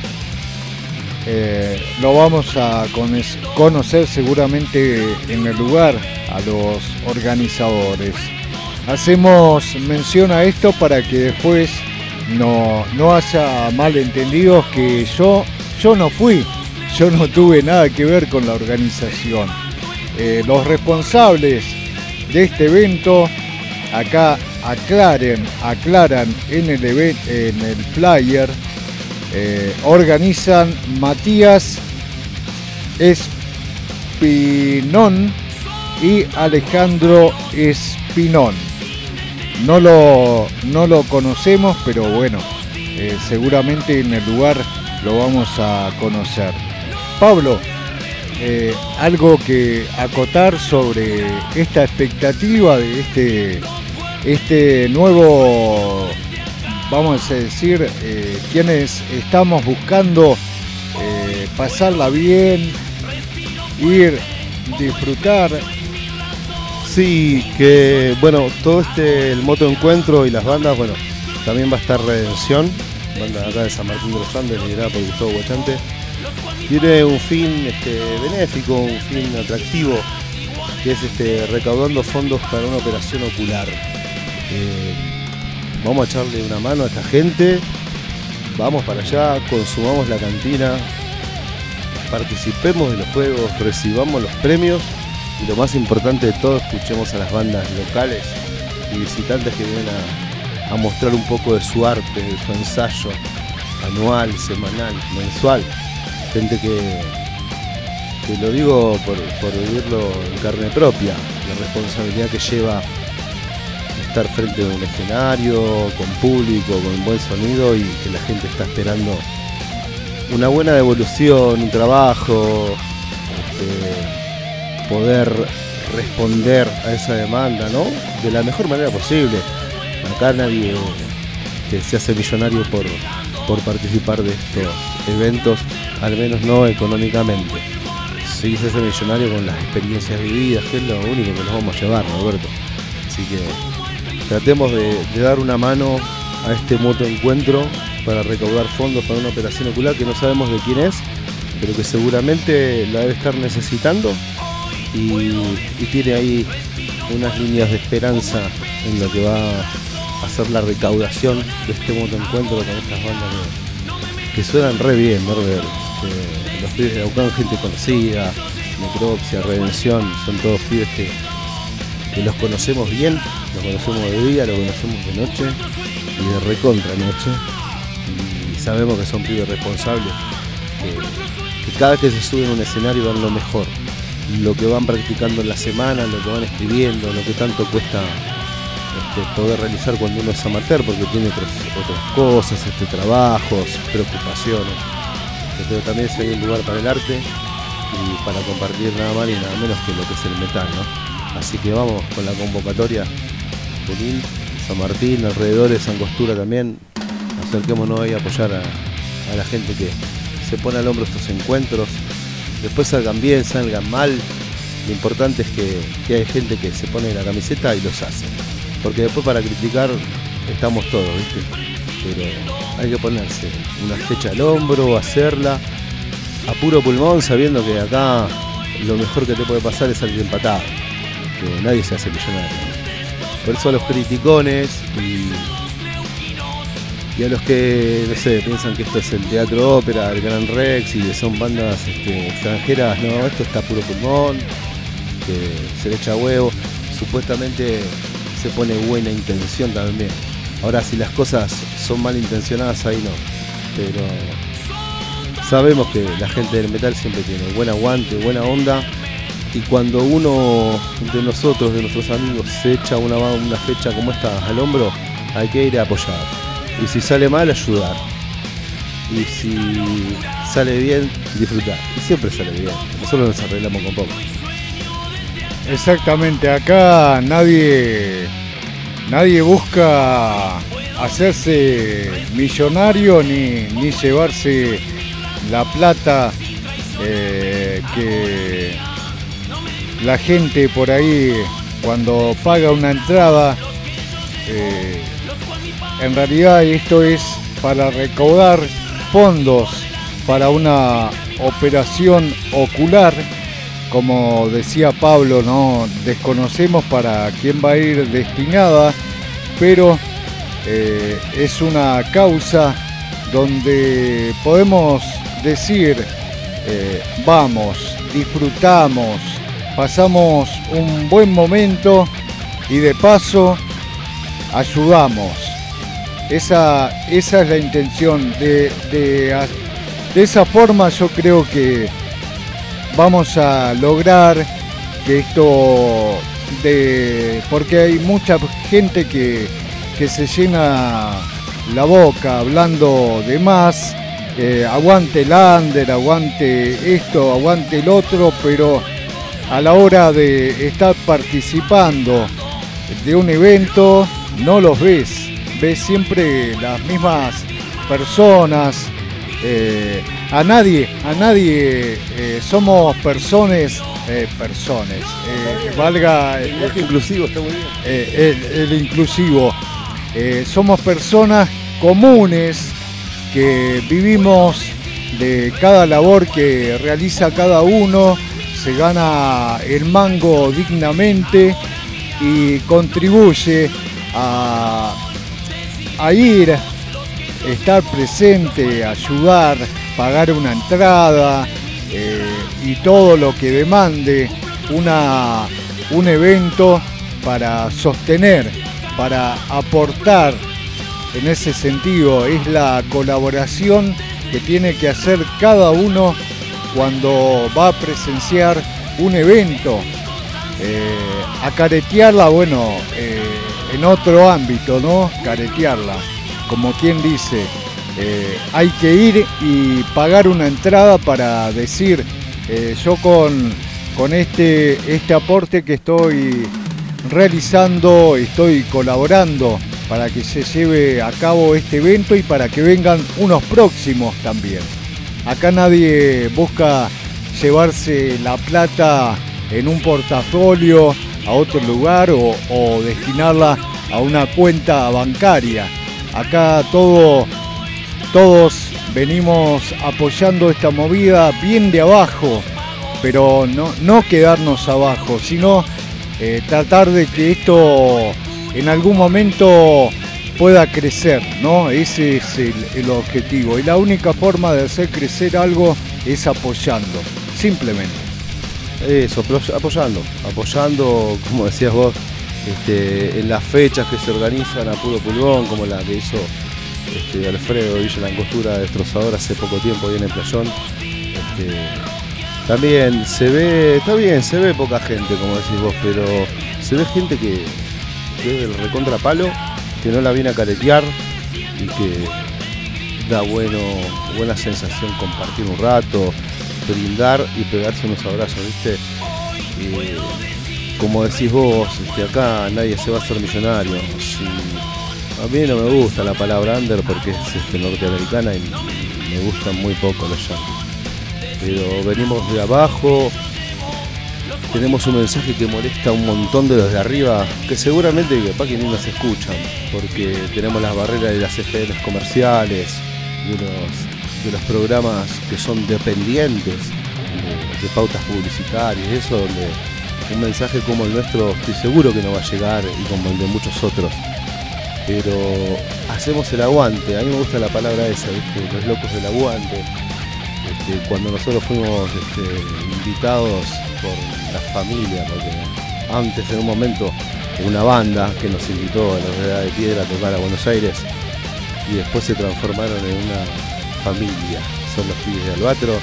Lo vamos a conocer seguramente en el lugar a los organizadores. Hacemos mención a esto para que después no haya malentendidos, que yo no fui, yo no tuve nada que ver con la organización. Los responsables de este evento acá aclaran en el flyer. Organizan Matías Espinón y Alejandro Espinón. No lo conocemos, pero bueno, seguramente en el lugar lo vamos a conocer. Pablo, algo que acotar sobre esta expectativa de este nuevo, vamos a decir, quienes estamos buscando pasarla bien, ir, disfrutar. Sí, que bueno, todo el moto encuentro y las bandas, bueno, también va a estar Redención, banda acá de San Martín de los Andes, liderada por Gustavo Guachante. Tiene un fin benéfico, un fin atractivo, que es recaudando fondos para una operación ocular. Vamos a echarle una mano a esta gente, vamos para allá, consumamos la cantina, participemos de los juegos, recibamos los premios y lo más importante de todo, escuchemos a las bandas locales y visitantes que vienen a mostrar un poco de su arte, de su ensayo anual, semanal, mensual. Gente que lo digo por vivirlo en carne propia, la responsabilidad que lleva estar frente a un escenario, con público, con buen sonido, y que la gente está esperando una buena devolución, un trabajo, poder responder a esa demanda, ¿no? De la mejor manera posible. Acá nadie que se hace millonario por participar de estos eventos, al menos no económicamente. Sí se hace millonario con las experiencias vividas, que es lo único que nos vamos a llevar, Roberto. Así que tratemos de dar una mano a este motoencuentro para recaudar fondos para una operación ocular que no sabemos de quién es, pero que seguramente la debe estar necesitando y tiene ahí unas líneas de esperanza en lo que va a ser la recaudación de este motoencuentro con estas bandas que suenan re bien, ¿no? Los pibes de Aucán, gente conocida, Necropsia, Redención, son todos pibes que los conocemos bien, los conocemos de día, los conocemos de noche y de recontra noche, y sabemos que son pibes responsables, que cada vez que se suben a un escenario dan lo mejor, lo que van practicando en la semana, lo que van escribiendo, lo que tanto cuesta poder realizar cuando uno es amateur, porque tiene otras cosas, trabajos, preocupaciones, pero también si hay un lugar para el arte y para compartir nada más y nada menos que lo que es el metal, ¿no? Así que vamos con la convocatoria, Junín, San Martín, alrededores, Angostura también, acerquémonos ahí a apoyar a la gente que se pone al hombro estos encuentros, después salgan bien, salgan mal, lo importante es que hay gente que se pone la camiseta y los hace, porque después para criticar estamos todos, ¿viste? Pero hay que ponerse una fecha al hombro, hacerla a puro pulmón, sabiendo que acá lo mejor que te puede pasar es salir empatado, que nadie se hace millonario. Por eso a los criticones y a los que, no sé, piensan que esto es el Teatro Ópera, el Gran Rex y que son bandas extranjeras, no, esto está a puro pulmón, que se le echa huevo, supuestamente se pone buena intención también. Ahora, si las cosas son malintencionadas, ahí no. Pero sabemos que la gente del metal siempre tiene buen aguante, buena onda. Y cuando uno de nosotros, de nuestros amigos, se echa una fecha como esta al hombro, hay que ir a apoyar. Y si sale mal, ayudar. Y si sale bien, disfrutar. Y siempre sale bien. Nosotros nos arreglamos con poco. Exactamente, acá nadie busca hacerse millonario ni llevarse la plata que la gente por ahí cuando paga una entrada. En realidad esto es para recaudar fondos para una operación ocular. Como decía Pablo, no desconocemos para quién va a ir destinada, pero es una causa donde podemos decir, vamos, disfrutamos, pasamos un buen momento y de paso ayudamos. Esa es la intención. De esa forma yo creo que vamos a lograr que esto porque hay mucha gente que se llena la boca hablando de más, aguante el under, aguante esto, aguante el otro, pero a la hora de estar participando de un evento no los ves siempre las mismas personas. A nadie somos personas, valga el inclusivo, está muy bien. El inclusivo. Somos personas comunes que vivimos de cada labor que realiza cada uno, se gana el mango dignamente y contribuye a ir, estar presente, ayudar, pagar una entrada y todo lo que demande un evento para sostener, para aportar. En ese sentido es la colaboración que tiene que hacer cada uno cuando va a presenciar un evento. A caretearla, bueno, en otro ámbito, ¿no? Caretearla, como quien dice, hay que ir y pagar una entrada para decir, yo con este aporte que estoy realizando, estoy colaborando para que se lleve a cabo este evento y para que vengan unos próximos también. Acá nadie busca llevarse la plata en un portafolio a otro lugar o destinarla a una cuenta bancaria. Acá todos venimos apoyando esta movida bien de abajo, pero no quedarnos abajo, sino tratar de que esto en algún momento pueda crecer, ¿no? Ese es el objetivo. Y la única forma de hacer crecer algo es apoyando, simplemente. Eso, apoyando, como decías vos, en las fechas que se organizan a puro pulmón, como la que hizo Alfredo Villa Langostura Destrozador hace poco tiempo ahí en el Playón. También se ve, está bien, se ve poca gente, como decís vos, pero se ve gente que es del recontra palo, que no la viene a caretear y que da buena sensación compartir un rato, brindar y pegarse unos abrazos, ¿viste? Como decís vos, acá nadie se va a hacer millonario. A mí no me gusta la palabra under porque es norteamericana y me gustan muy poco los yankees. Pero venimos de abajo, tenemos un mensaje que molesta a un montón de los de arriba, que seguramente capaz que ni nos escuchan, porque tenemos las barreras de las FMs comerciales, de los programas que son dependientes de pautas publicitarias, eso donde un mensaje como el nuestro estoy seguro que no va a llegar y como el de muchos otros. Pero hacemos el aguante, a mí me gusta la palabra esa, ¿viste? Los locos del aguante. Cuando nosotros fuimos invitados por la familia, porque antes en un momento una banda que nos invitó a los de Edad de Piedra a tocar a Buenos Aires y después se transformaron en una familia, son los pibes de Albatro,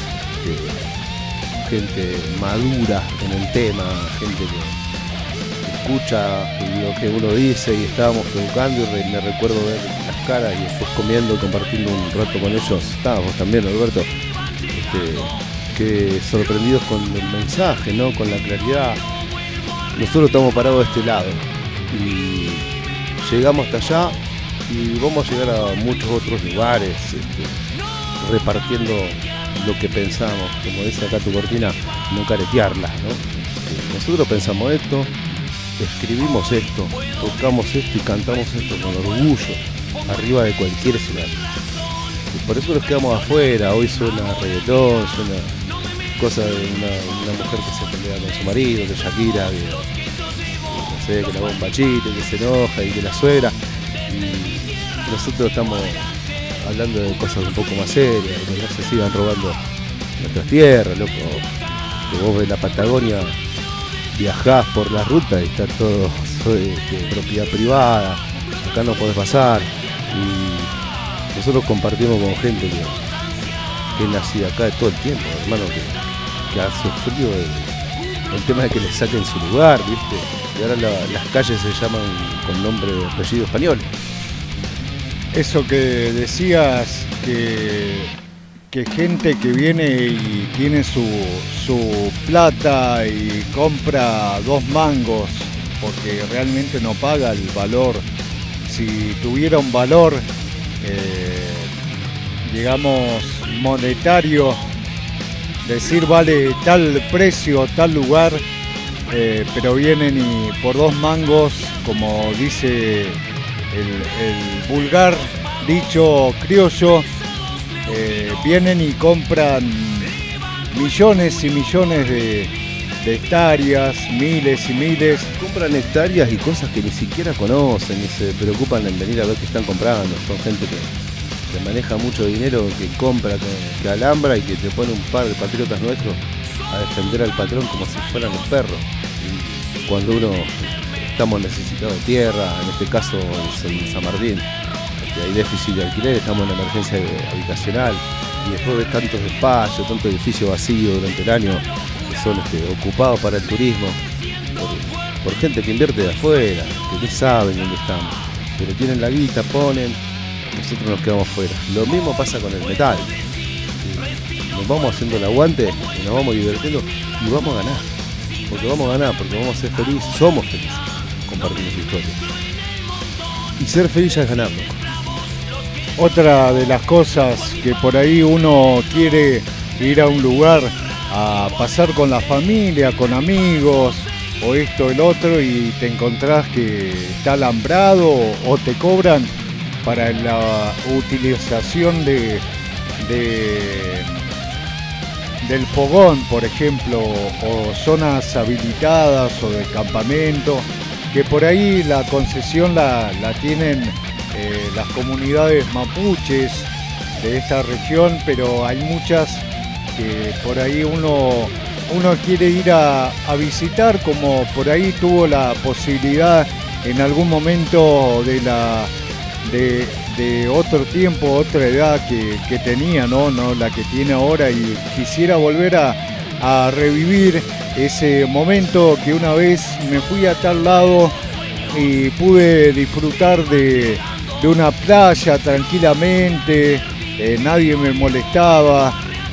gente madura en el tema, gente que escucha lo que uno dice, y estábamos tocando y me recuerdo ver las caras y después comiendo y compartiendo un rato con ellos, estábamos también, Alberto, que sorprendidos con el mensaje, ¿no? Con la claridad. Nosotros estamos parados de este lado y llegamos hasta allá y vamos a llegar a muchos otros lugares repartiendo lo que pensamos, como dice acá tu cortina, no caretearla, ¿no? Nosotros pensamos esto, escribimos esto, tocamos esto y cantamos esto con orgullo, arriba de cualquier escenario. Y por eso nos quedamos afuera. Hoy suena reggaetón, suena cosa de una mujer que se pelea con su marido, de Shakira, no sé, que la bomba chile, que se enoja y que la suegra. Y nosotros estamos hablando de cosas un poco más serias, que no se sigan robando nuestras tierras, loco. Que vos ves la Patagonia, viajás por la ruta y está todo de propiedad privada, acá no podés pasar. Y nosotros compartimos con gente que nació acá de todo el tiempo, hermano, que ha sufrido el tema de que le saquen su lugar, ¿viste? Y ahora las calles se llaman con nombre de apellido español. Eso que decías, que gente que viene y tiene su plata y compra 2 mangos porque realmente no paga el valor. Si tuviera un valor, digamos, monetario, decir vale tal precio, tal lugar, pero vienen y por 2 mangos, como dice el vulgar dicho criollo, vienen y compran millones y millones de hectáreas, miles y miles. Compran hectáreas y cosas que ni siquiera conocen, ni se preocupan en venir a ver qué están comprando. Son gente que maneja mucho dinero, que compra, que alhambra y que te pone un par de patriotas nuestros a defender al patrón como si fueran los perros. Y cuando uno estamos necesitados de tierra, en este caso en San Martín, que hay déficit de alquiler, estamos en emergencia habitacional, y después ves tantos espacios, tantos edificios vacíos durante el año que son ocupados para el turismo por gente que invierte de afuera, que ni saben dónde estamos, pero tienen la guita, ponen, nosotros nos quedamos fuera. Lo mismo pasa con el metal. Nos vamos haciendo el aguante y nos vamos divirtiendo y vamos a ganar. Porque vamos a ganar, porque vamos a ser felices, somos felices compartiendo su historia. Y ser feliz ya es ganar, ¿no? Otra de las cosas que por ahí uno quiere ir a un lugar a pasar con la familia, con amigos, o esto, el otro, y te encontrás que está alambrado o te cobran para la utilización del fogón, por ejemplo, o zonas habilitadas o de campamento, que por ahí la concesión la tienen las comunidades mapuches de esta región, pero hay muchas que por ahí uno quiere ir a visitar, como por ahí tuvo la posibilidad en algún momento de otro tiempo, otra edad que tenía, no la que tiene ahora, y quisiera volver a revivir ese momento que una vez me fui a tal lado y pude disfrutar de una playa tranquilamente, nadie me molestaba,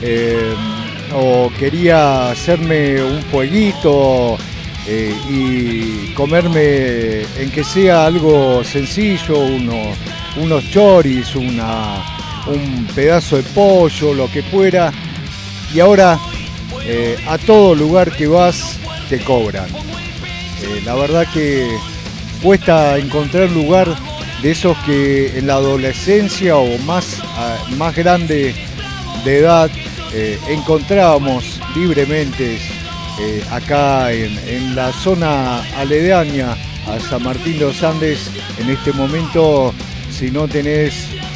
o quería hacerme un fueguito y comerme, en que sea algo sencillo, unos choris, un pedazo de pollo, lo que fuera, y ahora a todo lugar que vas te cobran. La verdad que cuesta encontrar lugar de esos que en la adolescencia o más grande de edad encontrábamos libremente acá en la zona aledaña a San Martín de los Andes. En este momento, si no tenés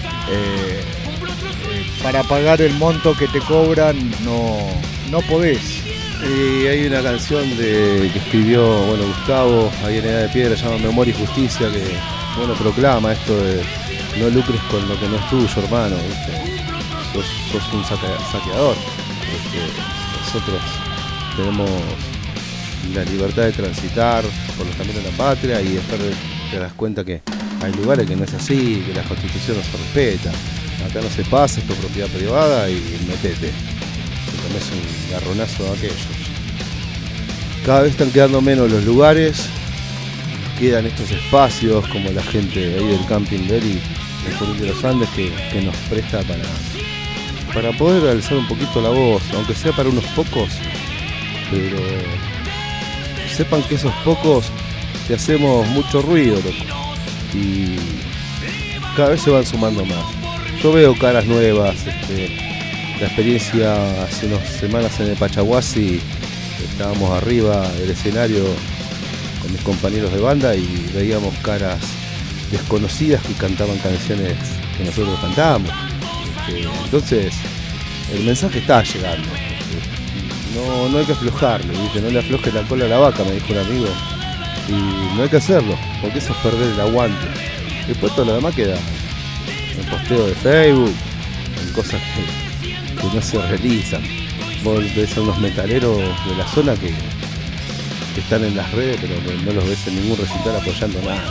para pagar el monto que te cobran, no podés. Y hay una canción que escribió Gustavo, ahí en Edad de Piedra, se llama Memoria y Justicia, que proclama esto de no lucres con lo que no es tuyo, hermano, ¿viste? Sos un saqueador. Nosotros tenemos la libertad de transitar por los caminos de la patria, y después te das cuenta que hay lugares que no es así, que la Constitución no se respeta. Acá no se pasa, esto es propiedad privada y metete. Te tomés un garronazo de aquellos. Cada vez están quedando menos los lugares, quedan estos espacios como la gente ahí del Camping Deli, el Junín de los Andes, que nos presta para poder alzar un poquito la voz, aunque sea para unos pocos, pero sepan que esos pocos te hacemos mucho ruido, loco, y cada vez se van sumando más. Yo veo caras nuevas, la experiencia hace unas semanas en el Pachahuasi, estábamos arriba del escenario con mis compañeros de banda y veíamos caras desconocidas que cantaban canciones que nosotros cantábamos. Entonces el mensaje está llegando, no hay que aflojarle, ¿viste? No le afloje la cola a la vaca, me dijo un amigo, y no hay que hacerlo, porque eso es perder el aguante. Después todo lo demás queda en posteo de Facebook, en cosas que no se realizan. Vos ves a unos metaleros de la zona que están en las redes, pero que no los ves en ningún recital apoyando nada.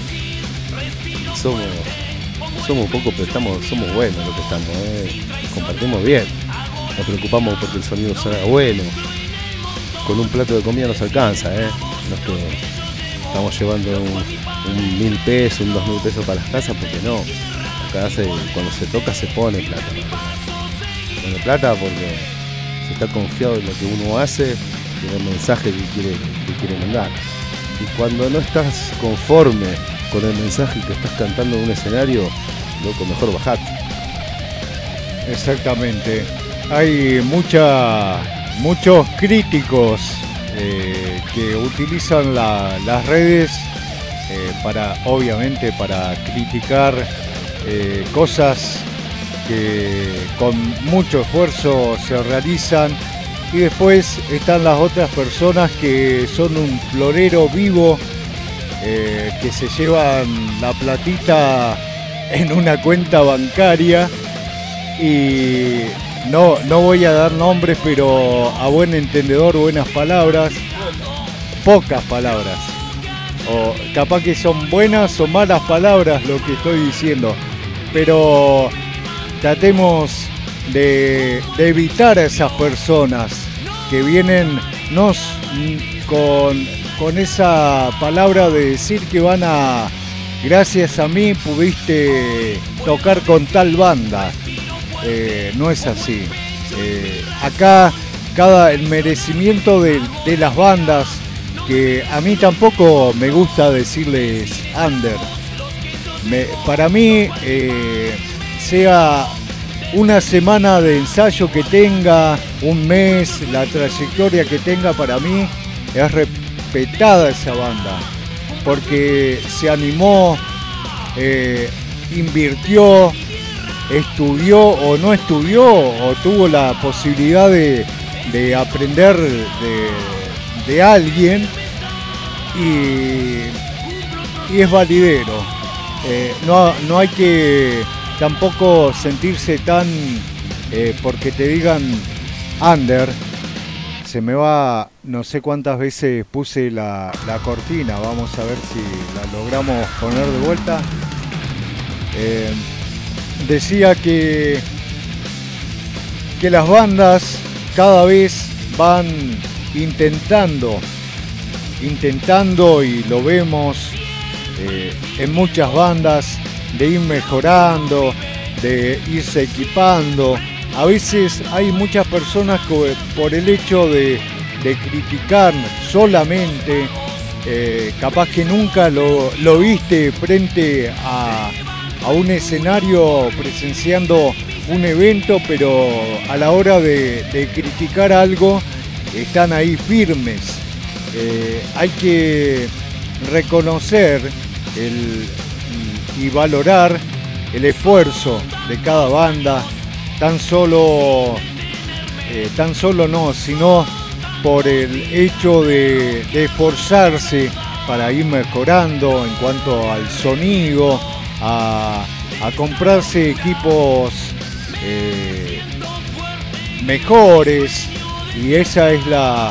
Somos poco, pero somos buenos lo que estamos, compartimos bien, nos preocupamos porque el sonido salga bueno, con un plato de comida nos alcanza, no es que estamos llevando un 1.000 pesos, un 2.000 pesos para las casas, porque no, acá cuando se toca se pone plata, pone plata porque se está confiado en lo que uno hace, en el mensaje que quiere mandar, y cuando no estás conforme con el mensaje que estás cantando en un escenario, loco, mejor bajate. Exactamente. Hay muchos críticos que utilizan las redes obviamente para criticar cosas que con mucho esfuerzo se realizan, y después están las otras personas que son un florero vivo, que se llevan la platita en una cuenta bancaria, y no voy a dar nombres, pero a buen entendedor, buenas palabras, pocas palabras, o capaz que son buenas o malas palabras lo que estoy diciendo, pero tratemos de evitar a esas personas que vienen con esa palabra de decir que gracias a mí pudiste tocar con tal banda. No es así. Acá el merecimiento de las bandas que a mí tampoco me gusta decirles under. Para mí, sea una semana de ensayo que tenga, un mes, la trayectoria que tenga, para mí es respetada esa banda, porque se animó, invirtió, estudió o no estudió, o tuvo la posibilidad de aprender de alguien, y es validero. No hay que tampoco sentirse tan, porque te digan under. Se me va, no sé cuántas veces puse la cortina, vamos a ver si la logramos poner de vuelta. Decía que las bandas cada vez van intentando, y lo vemos en muchas bandas, de ir mejorando, de irse equipando. A veces hay muchas personas que por el hecho de criticar solamente, capaz que nunca lo viste frente a un escenario presenciando un evento, pero a la hora de criticar algo están ahí firmes. Hay que reconocer y valorar el esfuerzo de cada banda, tan solo no, sino por el hecho de esforzarse para ir mejorando en cuanto al sonido, a comprarse equipos mejores, y esa es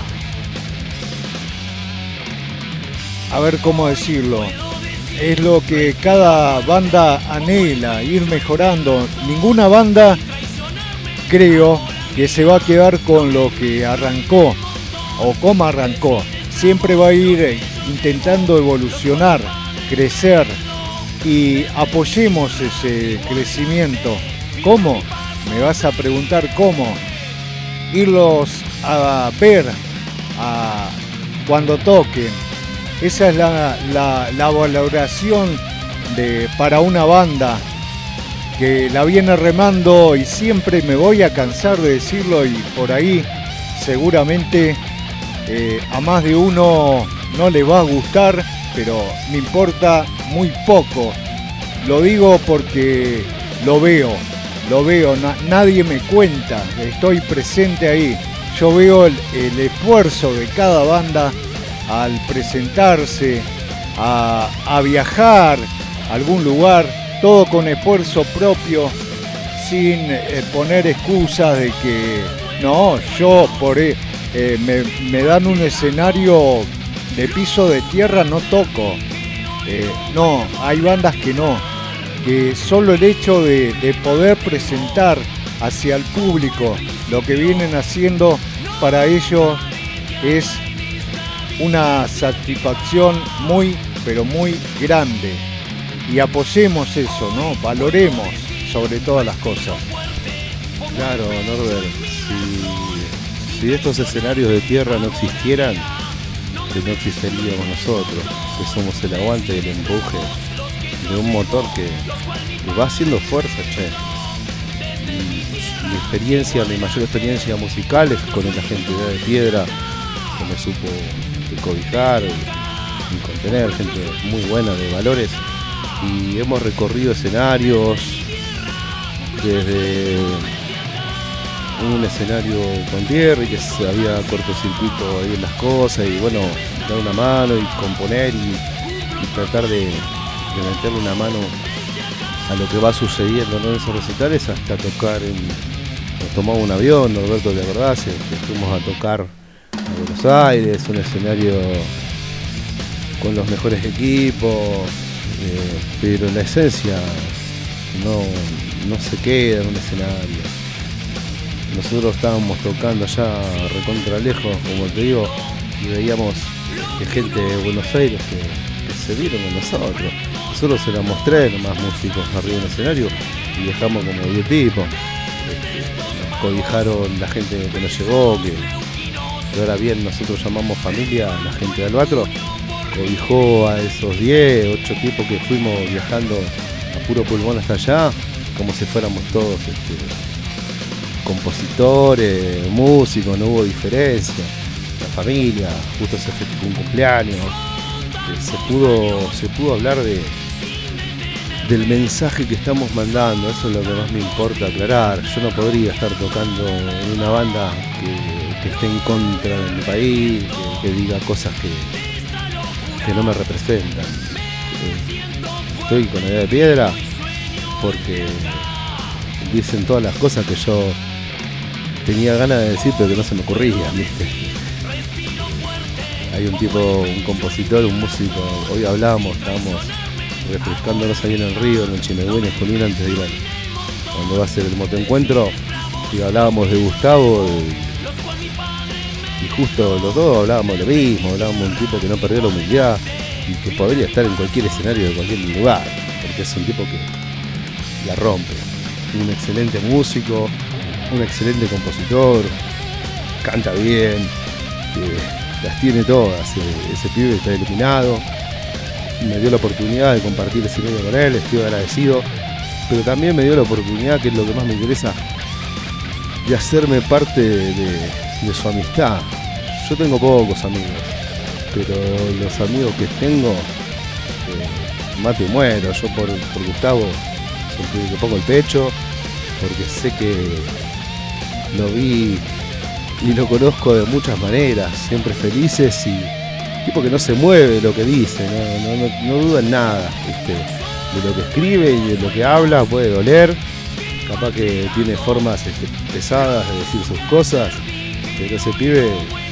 a ver cómo decirlo, es lo que cada banda anhela, ir mejorando. Ninguna banda, creo, que se va a quedar con lo que arrancó o como arrancó. Siempre va a ir intentando evolucionar, crecer, y apoyemos ese crecimiento. ¿Cómo? Me vas a preguntar cómo. Irlos a ver cuando toquen. Esa es la valoración para una banda que la viene remando, y siempre me voy a cansar de decirlo, y por ahí seguramente a más de uno no le va a gustar, pero me importa muy poco. Lo digo porque lo veo, nadie me cuenta, estoy presente ahí. Yo veo el esfuerzo de cada banda al presentarse, a viajar a algún lugar, todo con esfuerzo propio, sin poner excusas de que no, yo me dan un escenario de piso de tierra, no toco. No, hay bandas que solo el hecho de poder presentar hacia el público lo que vienen haciendo, para ellos es una satisfacción muy, pero muy grande. Y apoyemos eso, ¿no? Valoremos sobre todas las cosas. Claro, Norbert, si estos escenarios de tierra no existieran, que no existiríamos nosotros, que somos el aguante y el empuje de un motor que va haciendo fuerza, che. Mi mayor experiencia musical es con la gente de Piedra, que me supo cobijar y contener, gente muy buena, de valores, y hemos recorrido escenarios, desde un escenario con tierra y que había cortocircuito ahí en las cosas, y bueno, dar una mano y componer y tratar de meterle una mano a lo que va sucediendo, ¿no?, en esos recitales, hasta tocar nos tomamos un avión, Norberto, ¿te acordás? Que fuimos a tocar a Buenos Aires, un escenario con los mejores equipos, pero la esencia no se queda en un escenario. Nosotros estábamos tocando allá recontra lejos, como te digo, y veíamos gente de Buenos Aires que se vieron con nosotros. Nosotros éramos 3 nomás músicos arriba del escenario y dejamos como 10 tipos. Nos cobijaron la gente que nos llegó, que ahora bien nosotros llamamos familia, la gente de Albatros, cobijó a esos 10, 8 tipos que fuimos viajando a puro pulmón hasta allá, como si fuéramos todos compositores, músicos, no hubo diferencia. La familia, justo se festejó un cumpleaños, se pudo hablar del mensaje que estamos mandando. Eso es lo que más me importa aclarar. Yo no podría estar tocando en una banda que esté en contra de mi país, que diga cosas que no me representan. Estoy con la idea de piedra porque dicen todas las cosas que yo tenía ganas de decir pero que no se me ocurrían, ¿viste? Hay un compositor, un músico, hoy estábamos refrescándonos ahí en el río, en el Chimegüey, en Junín, antes de ir cuando va a ser el motoencuentro, y hablábamos de Gustavo y justo los dos hablábamos de lo mismo, hablábamos de un tipo que no perdió la humildad y que podría estar en cualquier escenario de cualquier lugar, porque es un tipo que la rompe, un excelente músico, un excelente compositor, canta bien, las tiene todas. Ese pibe está iluminado, me dio la oportunidad de compartir ese medio con él, estoy agradecido, pero también me dio la oportunidad, que es lo que más me interesa, de hacerme parte de su amistad. Yo tengo pocos amigos, pero los amigos que tengo, mato y muero. Yo por Gustavo siempre le pongo el pecho, porque sé que lo vi y lo conozco de muchas maneras, siempre felices, y tipo que no se mueve de lo que dice, no duda en nada, ¿viste? De lo que escribe y de lo que habla. Puede doler, capaz que tiene formas pesadas de decir sus cosas, pero ese pibe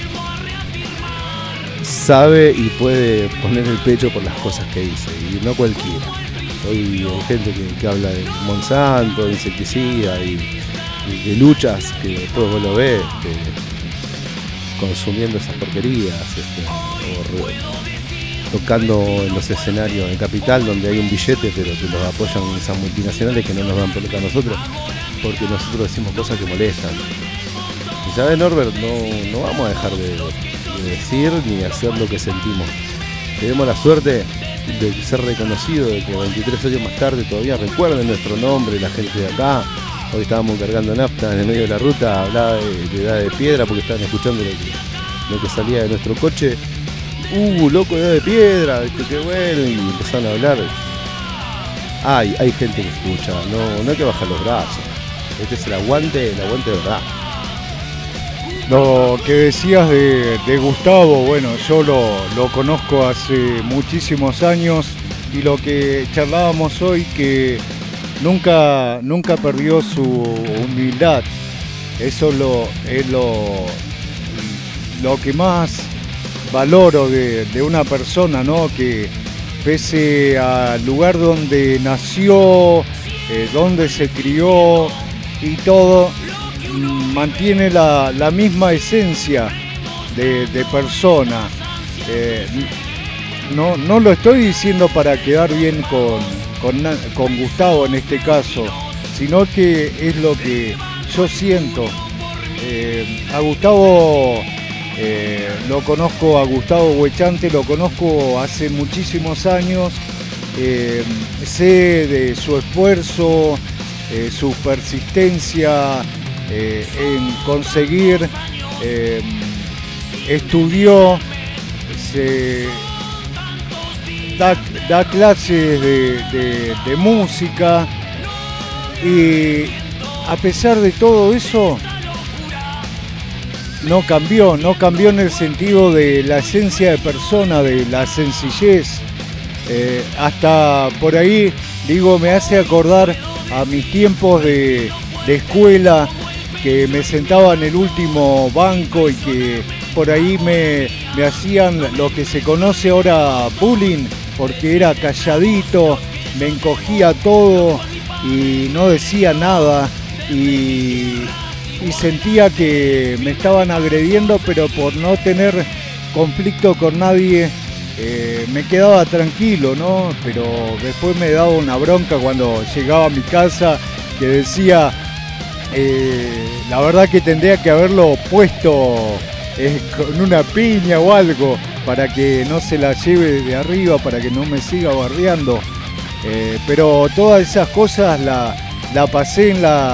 sabe y puede poner el pecho por las cosas que dice, y no cualquiera. Hoy hay gente que habla de Monsanto, de insecticida y de luchas que después vos lo ves consumiendo esas porquerías, o tocando en los escenarios de Capital donde hay un billete, pero que los apoyan esas multinacionales que no nos dan pelota a nosotros, porque nosotros decimos cosas que molestan. Y sabes, Norbert, no vamos a dejar de decir ni hacer lo que sentimos. Tenemos la suerte de ser reconocidos, de que 23 años más tarde todavía recuerden nuestro nombre, la gente de acá. Hoy estábamos cargando nafta en el medio de la ruta, hablaba de edad de piedra porque estaban escuchando lo que salía de nuestro coche. Loco, edad de piedra, qué bueno, y empezaron a hablar. Hay gente que escucha, no hay que bajar los brazos. Este es el aguante de verdad. Lo que decías de Gustavo, bueno, yo lo conozco hace muchísimos años, y lo que charlábamos hoy, que nunca perdió su humildad. Eso es lo que más valoro de una persona, ¿no? Que pese al lugar donde nació, donde se crió y todo, mantiene la misma esencia de persona. No lo estoy diciendo para quedar bien con Gustavo en este caso, sino que es lo que yo siento. A Gustavo lo conozco, a Gustavo Huechante lo conozco hace muchísimos años, sé de su esfuerzo, su persistencia en conseguir, estudió, da clases de música, y a pesar de todo eso no cambió en el sentido de la esencia de persona, de la sencillez. Hasta por ahí, digo, me hace acordar a mis tiempos de escuela, que me sentaba en el último banco y que por ahí me hacían lo que se conoce ahora bullying, porque era calladito, me encogía todo y no decía nada, y sentía que me estaban agrediendo, pero por no tener conflicto con nadie me quedaba tranquilo, ¿no? Pero después me daba una bronca cuando llegaba a mi casa, que decía, la verdad que tendría que haberlo puesto con una piña o algo para que no se la lleve de arriba, para que no me siga bardeando. Pero todas esas cosas la pasé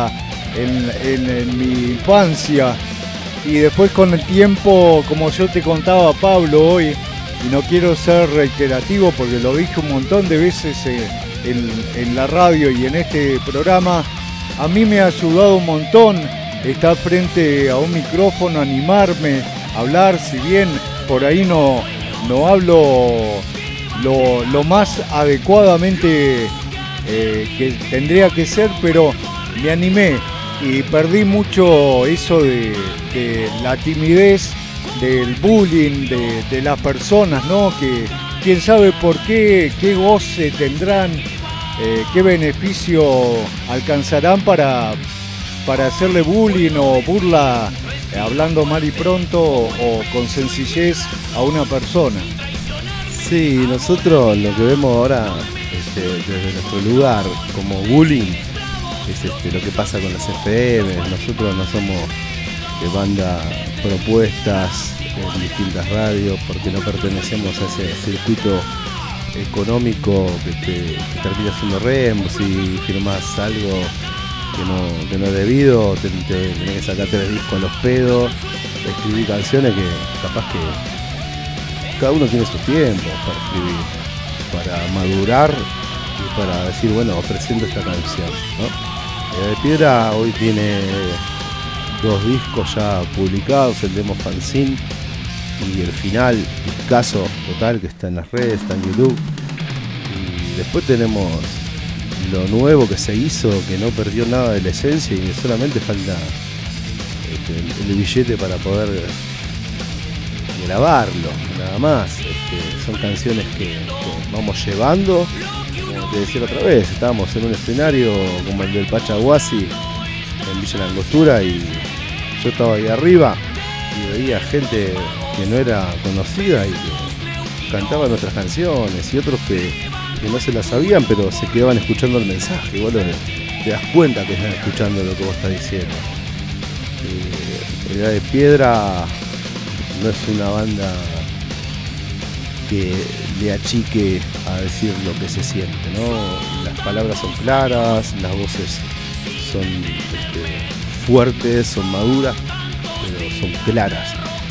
en mi infancia, y después con el tiempo, como yo te contaba, Pablo, hoy, y no quiero ser reiterativo porque lo dije un montón de veces en la radio y en este programa, a mí me ha ayudado un montón estar frente a un micrófono, animarme, hablar, si bien por ahí no hablo lo más adecuadamente que tendría que ser, pero me animé y perdí mucho eso de la timidez, del bullying, de las personas, ¿no? Que quién sabe por qué goce tendrán, qué beneficio alcanzarán para hacerle bullying o burla, hablando mal y pronto o con sencillez a una persona. Sí, nosotros lo que vemos ahora desde nuestro lugar como bullying es lo que pasa con las FM. Nosotros no somos de banda propuestas en distintas radios porque no pertenecemos a ese circuito económico que termina siendo remo. Si firmás algo que no es debido, tenés que sacar 3 discos a los pedos, escribir canciones que capaz que cada uno tiene sus tiempos para escribir, para madurar y para decir, bueno, presento esta canción, ¿no? De Piedra hoy tiene 2 discos ya publicados, el demo Fanzine y el final, discazo total, que está en las redes, está en YouTube. Y después tenemos lo nuevo que se hizo, que no perdió nada de la esencia y que solamente falta el billete para poder grabarlo, nada más. Son canciones que vamos llevando. Como te decía otra vez, estábamos en un escenario como el del Pachaguasi en Villa La Angostura y yo estaba ahí arriba y veía gente que no era conocida y que cantaba nuestras canciones y otros que no se las sabían pero se quedaban escuchando el mensaje. Igual te das cuenta que están escuchando lo que vos estás diciendo. Realidad de Piedra no es una banda que le achique a decir lo que se siente, ¿no? Las palabras son claras, las voces son fuertes, son maduras, pero son claras.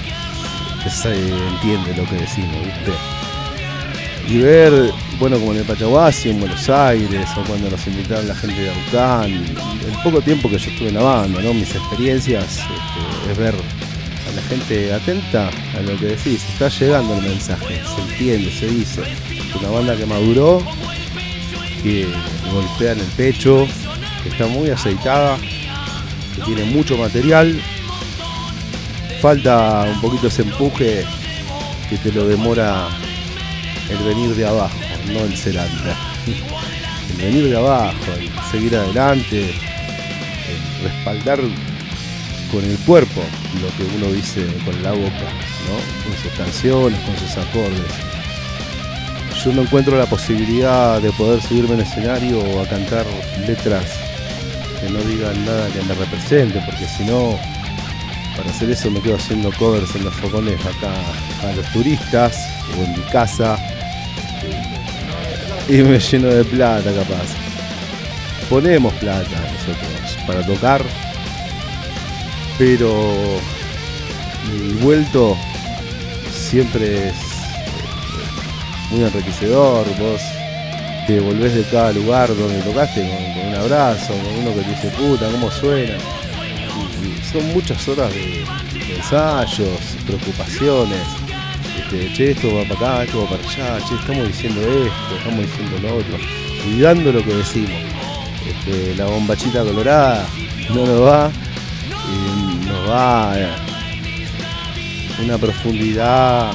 Se entiende lo que decimos, ¿viste? Y ver, bueno, como en el Pachaguasi, en Buenos Aires, o cuando nos invitaron la gente de Aucán, el poco tiempo que yo estuve en la banda, ¿no? Mis experiencias, es ver a la gente atenta a lo que decís. Está llegando el mensaje, se entiende, se dice. Es una banda que maduró, que golpea en el pecho, que está muy aceitada, que tiene mucho material. Falta un poquito ese empuje que te lo demora el venir de abajo, no el ser alta. El venir de abajo, el seguir adelante, el respaldar con el cuerpo lo que uno dice con la boca, ¿no? Con sus canciones, con sus acordes. Yo no encuentro la posibilidad de poder subirme al escenario o a cantar letras que no digan nada que me represente, porque si no, para hacer eso me quedo haciendo covers en los fogones acá a los turistas o en mi casa y me lleno de plata capaz. Ponemos plata nosotros para tocar, pero mi vuelto siempre es muy enriquecedor. Vos te volvés de cada lugar donde tocaste con un abrazo, con uno que te dice puta, cómo suena. Y son muchas horas de ensayos, preocupaciones. Che, esto va para acá, esto va para allá, che, estamos diciendo esto, estamos diciendo lo otro, cuidando lo que decimos. La bombachita colorada no nos va, nos va una profundidad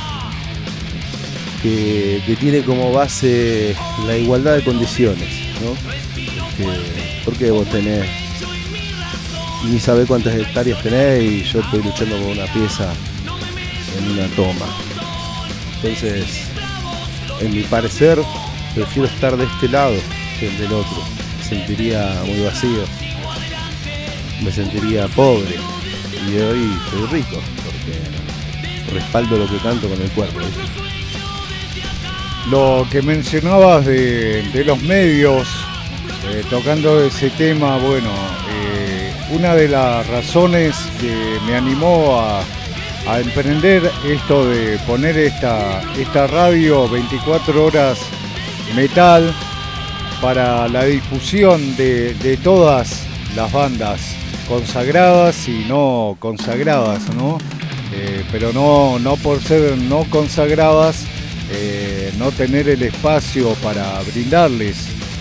que tiene como base la igualdad de condiciones, ¿no? Porque vos tenés, ni sabés cuántas hectáreas tenés y yo estoy luchando por una pieza en una toma. Entonces, en mi parecer, prefiero estar de este lado que el del otro. Me sentiría muy vacío, me sentiría pobre, y hoy soy rico porque respaldo lo que canto con el cuerpo, ¿viste? Lo que mencionabas de los medios, tocando ese tema, bueno, una de las razones que me animó a emprender esto de poner esta radio 24 horas metal para la difusión de todas las bandas consagradas y no consagradas, ¿no? Pero no por ser no consagradas, no tener el espacio para brindarles.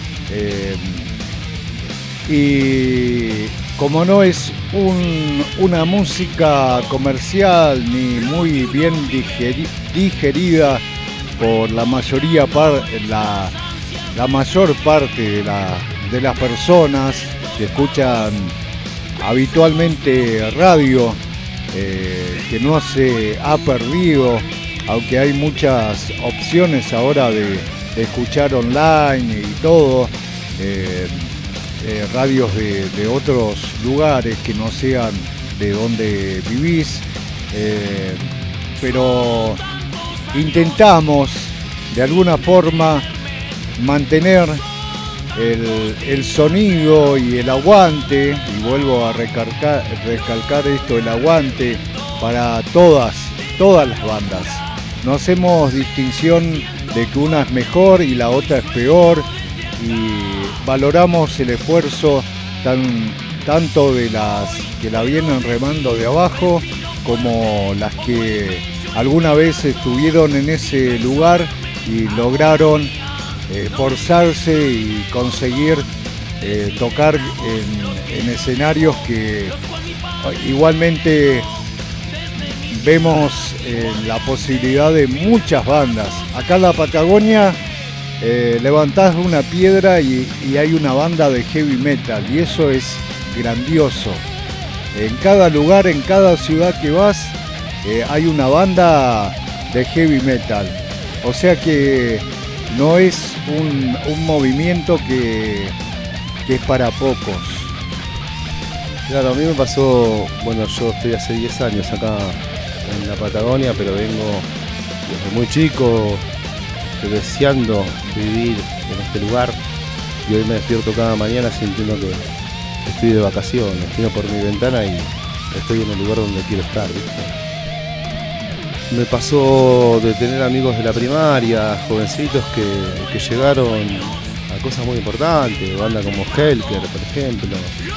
Y como no es una música comercial ni muy bien digerida por la mayoría la mayor parte de las personas que escuchan habitualmente radio, que no se ha perdido, aunque hay muchas opciones ahora de escuchar online y todo, radios de otros lugares que no sean de donde vivís, pero intentamos de alguna forma mantener el sonido y el aguante, y vuelvo a recalcar esto, el aguante para todas las bandas. No hacemos distinción de que una es mejor y la otra es peor, y valoramos el esfuerzo tanto de las que la vienen remando de abajo como las que alguna vez estuvieron en ese lugar y lograron esforzarse y conseguir tocar en escenarios que igualmente vemos la posibilidad de muchas bandas. Acá en la Patagonia levantás una piedra y hay una banda de heavy metal, y eso es grandioso. En cada lugar, en cada ciudad que vas, hay una banda de heavy metal. O sea que no es un movimiento que es para pocos. Claro, a mí me pasó, bueno, yo estoy hace 10 años acá en la Patagonia, pero vengo desde muy chico deseando vivir en este lugar, y hoy me despierto cada mañana sintiendo que estoy de vacaciones, miro por mi ventana y estoy en el lugar donde quiero estar, ¿viste? Me pasó de tener amigos de la primaria, jovencitos que llegaron a cosas muy importantes, bandas como Helker, por ejemplo,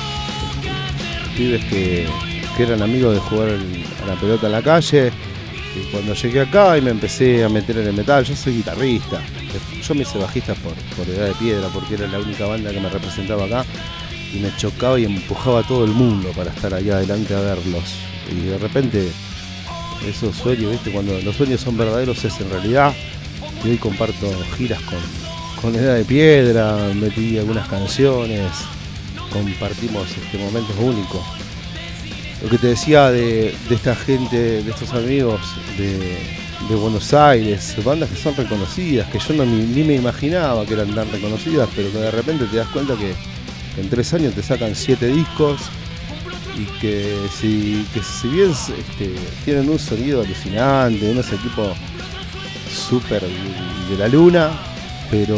pibes que eran amigos de jugar a la pelota en la calle. Y cuando llegué acá y me empecé a meter en el metal, yo soy guitarrista, yo me hice bajista por Edad de Piedra, porque era la única banda que me representaba acá, y me chocaba y empujaba a todo el mundo para estar allá adelante a verlos. Y de repente esos sueños, ¿viste? Cuando los sueños son verdaderos se hacen realidad. Y hoy comparto giras con Edad de Piedra, metí algunas canciones, compartimos momentos únicos. Lo que te decía de esta gente, de estos amigos de Buenos Aires, bandas que son reconocidas, que yo ni me imaginaba que eran tan reconocidas, pero que de repente te das cuenta que en 3 años te sacan 7 discos, y que si bien tienen un sonido alucinante, unos equipos súper de la luna, pero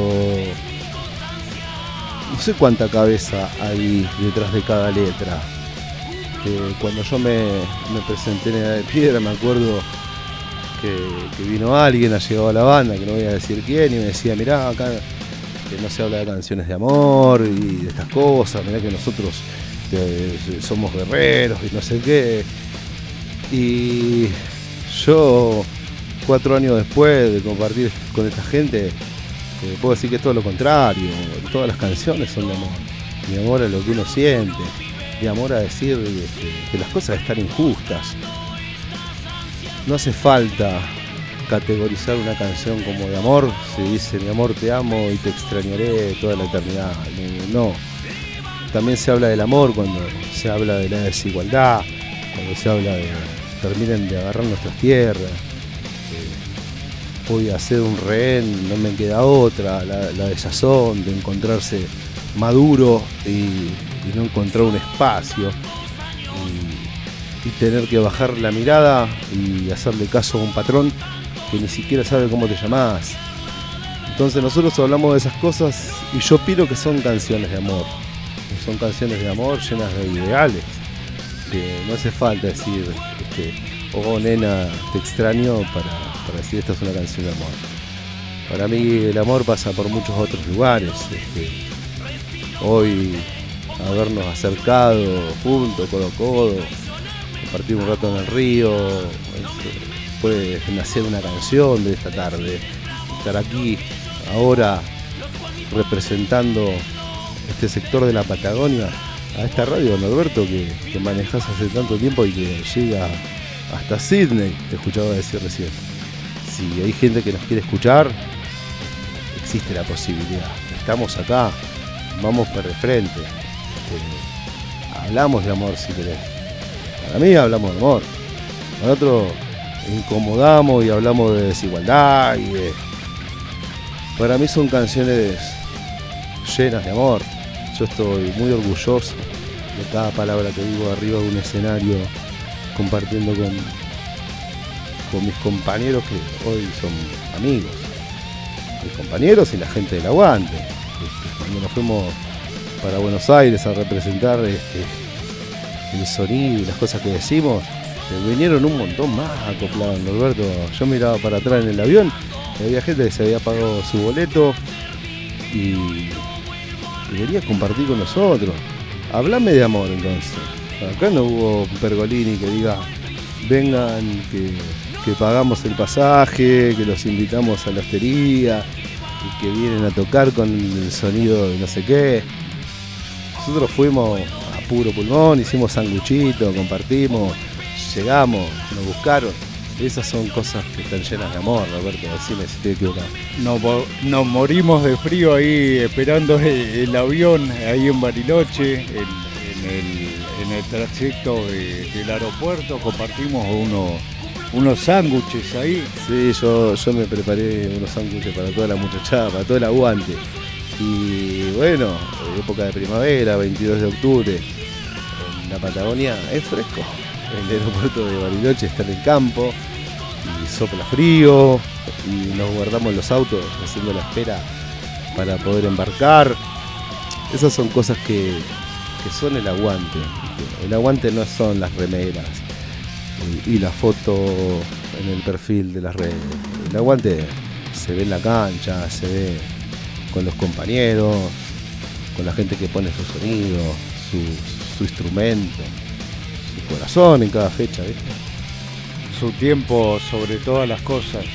no sé cuánta cabeza hay detrás de cada letra. Cuando yo me presenté en Edad de Piedra, me acuerdo que vino alguien, ha llegado a la banda, que no voy a decir quién, y me decía: mirá, acá que no se habla de canciones de amor y de estas cosas, mirá que nosotros somos guerreros y no sé qué. Y yo, 4 años después de compartir con esta gente, puedo decir que es todo lo contrario. Todas las canciones son de amor, de amor a lo que uno siente, de amor a decir que las cosas están injustas. No hace falta categorizar una canción como de amor. Se dice: mi amor, te amo y te extrañaré toda la eternidad. No. También se habla del amor cuando se habla de la desigualdad, cuando se habla de terminen de agarrar nuestras tierras. Voy a ser un rehén, no me queda otra. La desazón de encontrarse maduro y no encontrar un espacio. y tener que bajar la mirada y hacerle caso a un patrón que ni siquiera sabe cómo te llamás. Entonces nosotros hablamos de esas cosas y yo opino que son canciones de amor. Son canciones de amor llenas de ideales. Que no hace falta decir, oh nena, te extraño para decir esta es una canción de amor. Para mí el amor pasa por muchos otros lugares. Hoy habernos acercado juntos, codo a codo, compartir un rato en el río, puede nacer una canción de esta tarde. Estar aquí ahora representando este sector de la Patagonia, a esta radio, Norberto, que manejás hace tanto tiempo y que llega hasta Sydney, te escuchaba decir recién. Si hay gente que nos quiere escuchar, existe la posibilidad. Estamos acá, vamos para el frente. Hablamos de amor si querés. Para mí hablamos de amor. Para otro incomodamos y hablamos de desigualdad Para mí son canciones llenas de amor. Yo estoy muy orgulloso de cada palabra que digo arriba de un escenario, compartiendo con mis compañeros que hoy son amigos. Mis compañeros y la gente del Aguante. Cuando nos fuimos para Buenos Aires a representar el sonido y las cosas que decimos, vinieron un montón más acoplados, Norberto. Yo miraba para atrás en el avión y había gente que se había pagado su boleto y quería compartir con nosotros. Hablame de amor entonces. Acá no hubo un Pergolini que diga vengan que pagamos el pasaje, que los invitamos a la hostería y que vienen a tocar con el sonido de no sé qué. Nosotros fuimos a puro pulmón, hicimos sanguchito, compartimos, llegamos, nos buscaron. Esas son cosas que están llenas de amor, Roberto, decime si estoy equivocado. Nos morimos de frío ahí esperando el avión ahí en Bariloche, en el trayecto del aeropuerto, compartimos unos sándwiches ahí. Sí, yo me preparé unos sándwiches para toda la muchachada, para todo el Aguante. Y bueno, época de primavera, 22 de octubre, en la Patagonia es fresco. El aeropuerto de Bariloche está en el campo y sopla frío y nos guardamos los autos haciendo la espera para poder embarcar. Esas son cosas que son el Aguante. El Aguante no son las remeras y la foto en el perfil de las redes. El Aguante se ve en la cancha, se ve con los compañeros, con la gente que pone su sonido, su instrumento, su corazón en cada fecha, ¿viste? Su tiempo sobre todas las cosas.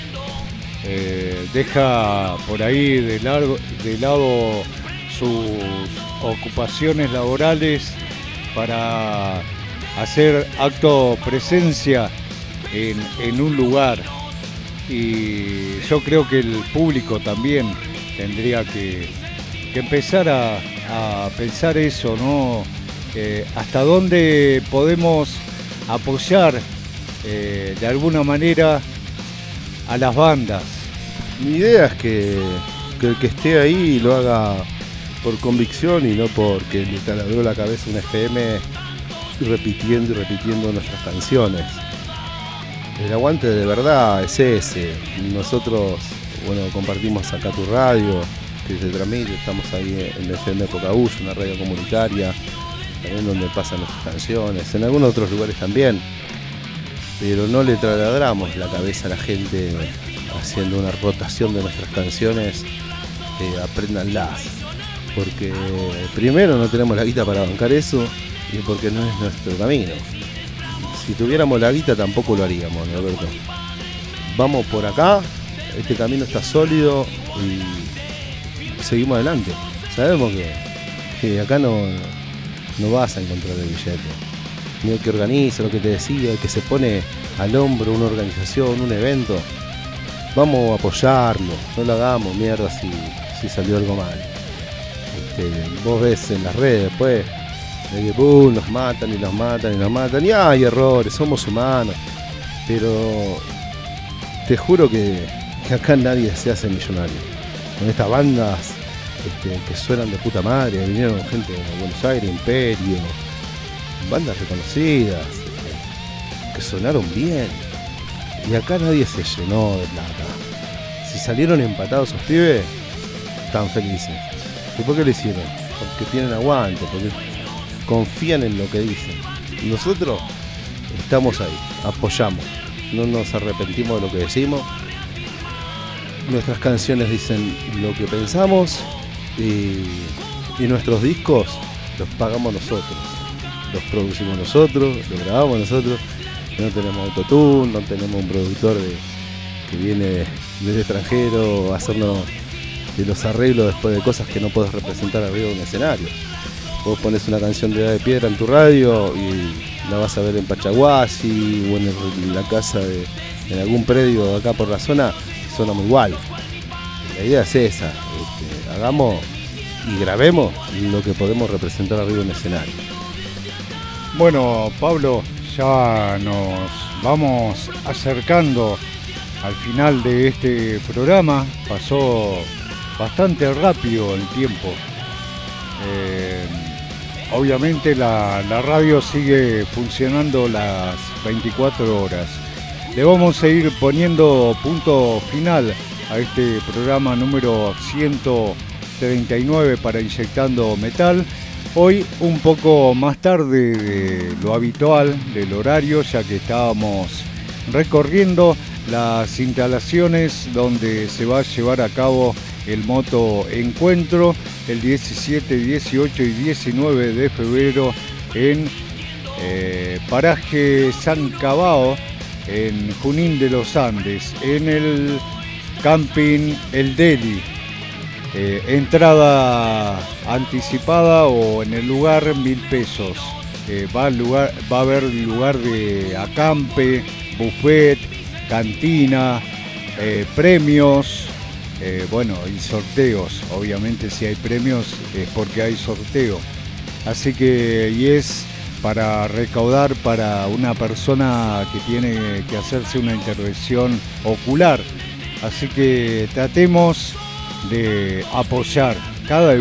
Deja por ahí de lado sus ocupaciones laborales para hacer acto presencia en un lugar. Y yo creo que el público también tendría que empezar a pensar eso, ¿no? Hasta dónde podemos apoyar de alguna manera a las bandas. Mi idea es que el que esté ahí lo haga por convicción y no porque le taladró la cabeza un FM repitiendo y repitiendo nuestras canciones. El Aguante de verdad es ese. Nosotros, bueno, compartimos acá tu radio, que se transmite, estamos ahí en el FM Pocahús, una radio comunitaria, también donde pasan nuestras canciones, en algunos otros lugares también, pero no le taladramos la cabeza a la gente haciendo una rotación de nuestras canciones, apréndanlas, porque primero no tenemos la guita para bancar eso y porque no es nuestro camino. Si tuviéramos la guita tampoco lo haríamos, Roberto. Vamos por acá, este camino está sólido y seguimos adelante. Sabemos que acá no vas a encontrar el billete. Ni el que organiza, lo que te decía, el que se pone al hombro una organización, un evento. Vamos a apoyarlo, no lo hagamos mierda si salió algo mal. Vos ves en las redes después de que nos matan y los matan y nos matan y hay errores, somos humanos, pero te juro que acá nadie se hace millonario con estas bandas que suenan de puta madre. Vinieron gente de Buenos Aires, Imperio, bandas reconocidas, que sonaron bien. Y acá nadie se llenó de plata. Si salieron empatados esos pibes, están felices. ¿Y por qué lo hicieron? Porque tienen aguante, porque confían en lo que dicen. Nosotros estamos ahí, apoyamos, no nos arrepentimos de lo que decimos. Nuestras canciones dicen lo que pensamos y nuestros discos los pagamos nosotros, los producimos nosotros, los grabamos nosotros. No tenemos autotune, no tenemos un productor que viene del extranjero a hacernos de los arreglos después de cosas que no podés representar arriba de un escenario. Vos pones una canción de Edad de Piedra en tu radio y la vas a ver en Pachaguasi o en la casa en algún predio de acá por la zona, y suena muy igual. La idea es esa, hagamos y grabemos lo que podemos representar arriba de un escenario. Bueno, Pablo, ya nos vamos acercando al final de este programa. Pasó bastante rápido el tiempo. Obviamente la radio sigue funcionando las 24 horas. Le vamos a ir poniendo punto final a este programa número 139 para Inyectando Metal. Hoy un poco más tarde de lo habitual, del horario, ya que estábamos recorriendo las instalaciones donde se va a llevar a cabo el Moto Encuentro el 17, 18 y 19 de febrero en Paraje San Cabao, en Junín de los Andes, en el Camping El Deli. Entrada anticipada o en el lugar 1.000 pesos. Va a haber lugar de acampe, buffet, cantina, premios, y sorteos. Obviamente si hay premios es porque hay sorteo. Así que, y es para recaudar para una persona que tiene que hacerse una intervención ocular. Así que tratemos de apoyar cada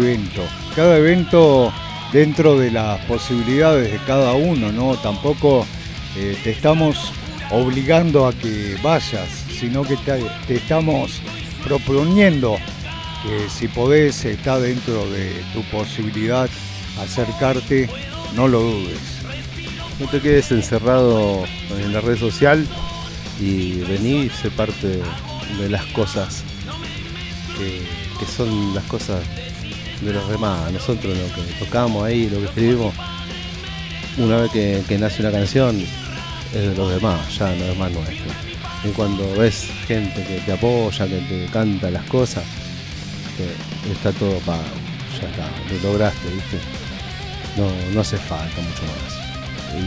evento dentro de las posibilidades de cada uno, ¿no? Tampoco te estamos obligando a que vayas, sino que te estamos proponiendo que si podés, está dentro de tu posibilidad acercarte, no lo dudes. No te quedes encerrado en la red social y vení y sé parte de las cosas que son las cosas de los demás. Nosotros lo que tocamos ahí, lo que escribimos, una vez que nace una canción, es de los demás, ya no es más nuestro. Y cuando ves gente que te apoya, que te canta las cosas, está todo pago, ya está, lo lograste, ¿viste? No hace falta mucho más.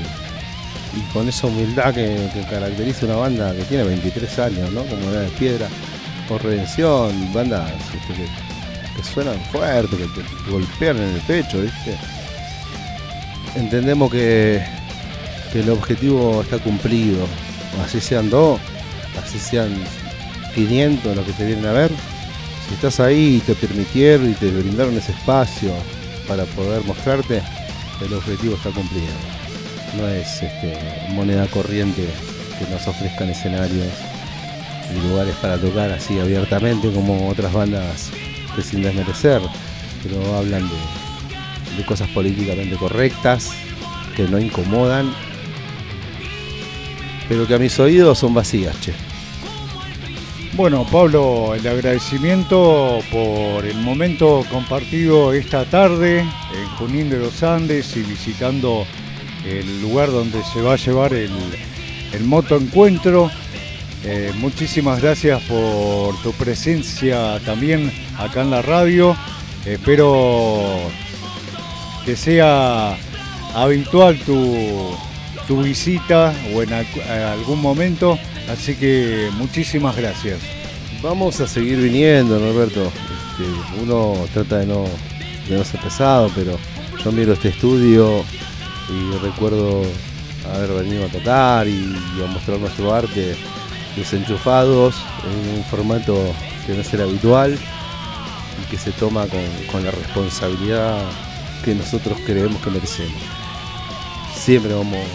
Y con esa humildad que caracteriza una banda que tiene 23 años, ¿no? Como Edad de Piedra o Redención, bandas que suenan fuerte, que te golpean en el pecho, ¿viste? Entendemos que el objetivo está cumplido, así sean 2, así sean 500 los que te vienen a ver. Si estás ahí y te permitieron y te brindaron ese espacio para poder mostrarte, el objetivo está cumplido. No es moneda corriente que nos ofrezcan escenarios y lugares para tocar así abiertamente como otras bandas que, sin desmerecer, pero hablan de cosas políticamente correctas que no incomodan, pero que a mis oídos son vacías, che. Bueno, Pablo, el agradecimiento por el momento compartido esta tarde en Junín de los Andes y visitando el lugar donde se va a llevar el Moto Encuentro. Muchísimas gracias por tu presencia también acá en la radio. Espero que sea habitual tu visita o en algún momento, así que muchísimas gracias. Vamos a seguir viniendo, Norberto. Uno trata de no ser pesado, pero yo miro este estudio y recuerdo haber venido a tocar y a mostrar nuestro arte desenchufados en un formato que no es el habitual y que se toma con la responsabilidad que nosotros creemos que merecemos. Siempre vamos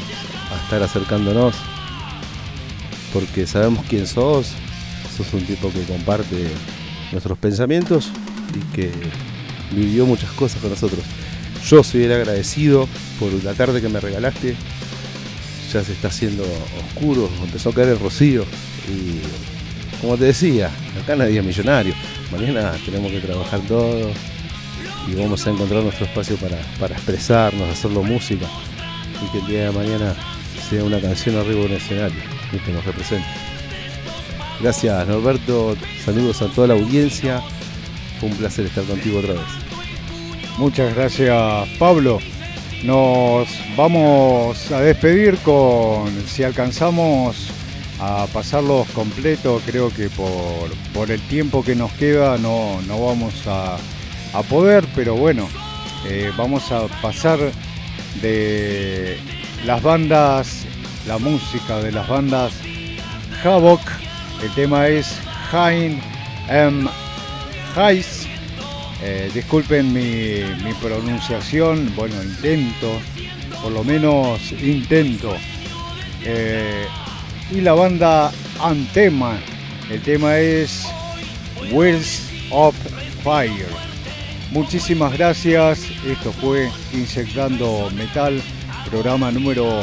a estar acercándonos, porque sabemos quién sos. Sos un tipo que comparte nuestros pensamientos y que vivió muchas cosas con nosotros. Yo soy el agradecido por la tarde que me regalaste. Ya se está haciendo oscuro, empezó a caer el rocío y, como te decía, acá nadie es millonario. Mañana tenemos que trabajar todos y vamos a encontrar nuestro espacio para expresarnos, hacerlo música y que el día de mañana sea una canción arriba de un escenario y que nos represente. Gracias, Norberto, saludos a toda la audiencia, fue un placer estar contigo otra vez. Muchas gracias, Pablo. Nos vamos a despedir con, si alcanzamos a pasarlos completos, creo que por el tiempo que nos queda no vamos a poder, pero bueno, vamos a pasar de las bandas, la música de las bandas Havoc. El tema es Hein Heis. Disculpen mi pronunciación, bueno, por lo menos intento. Y la banda Anthema, el tema es Wheels of Fire. Muchísimas gracias, esto fue Inyectando Metal, programa número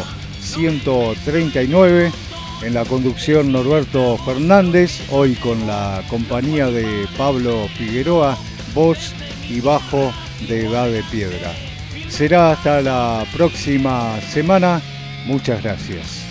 139. En la conducción Norberto Fernández, hoy con la compañía de Pablo Figueroa, voz y bajo de Edad de Piedra. Será hasta la próxima semana. Muchas gracias.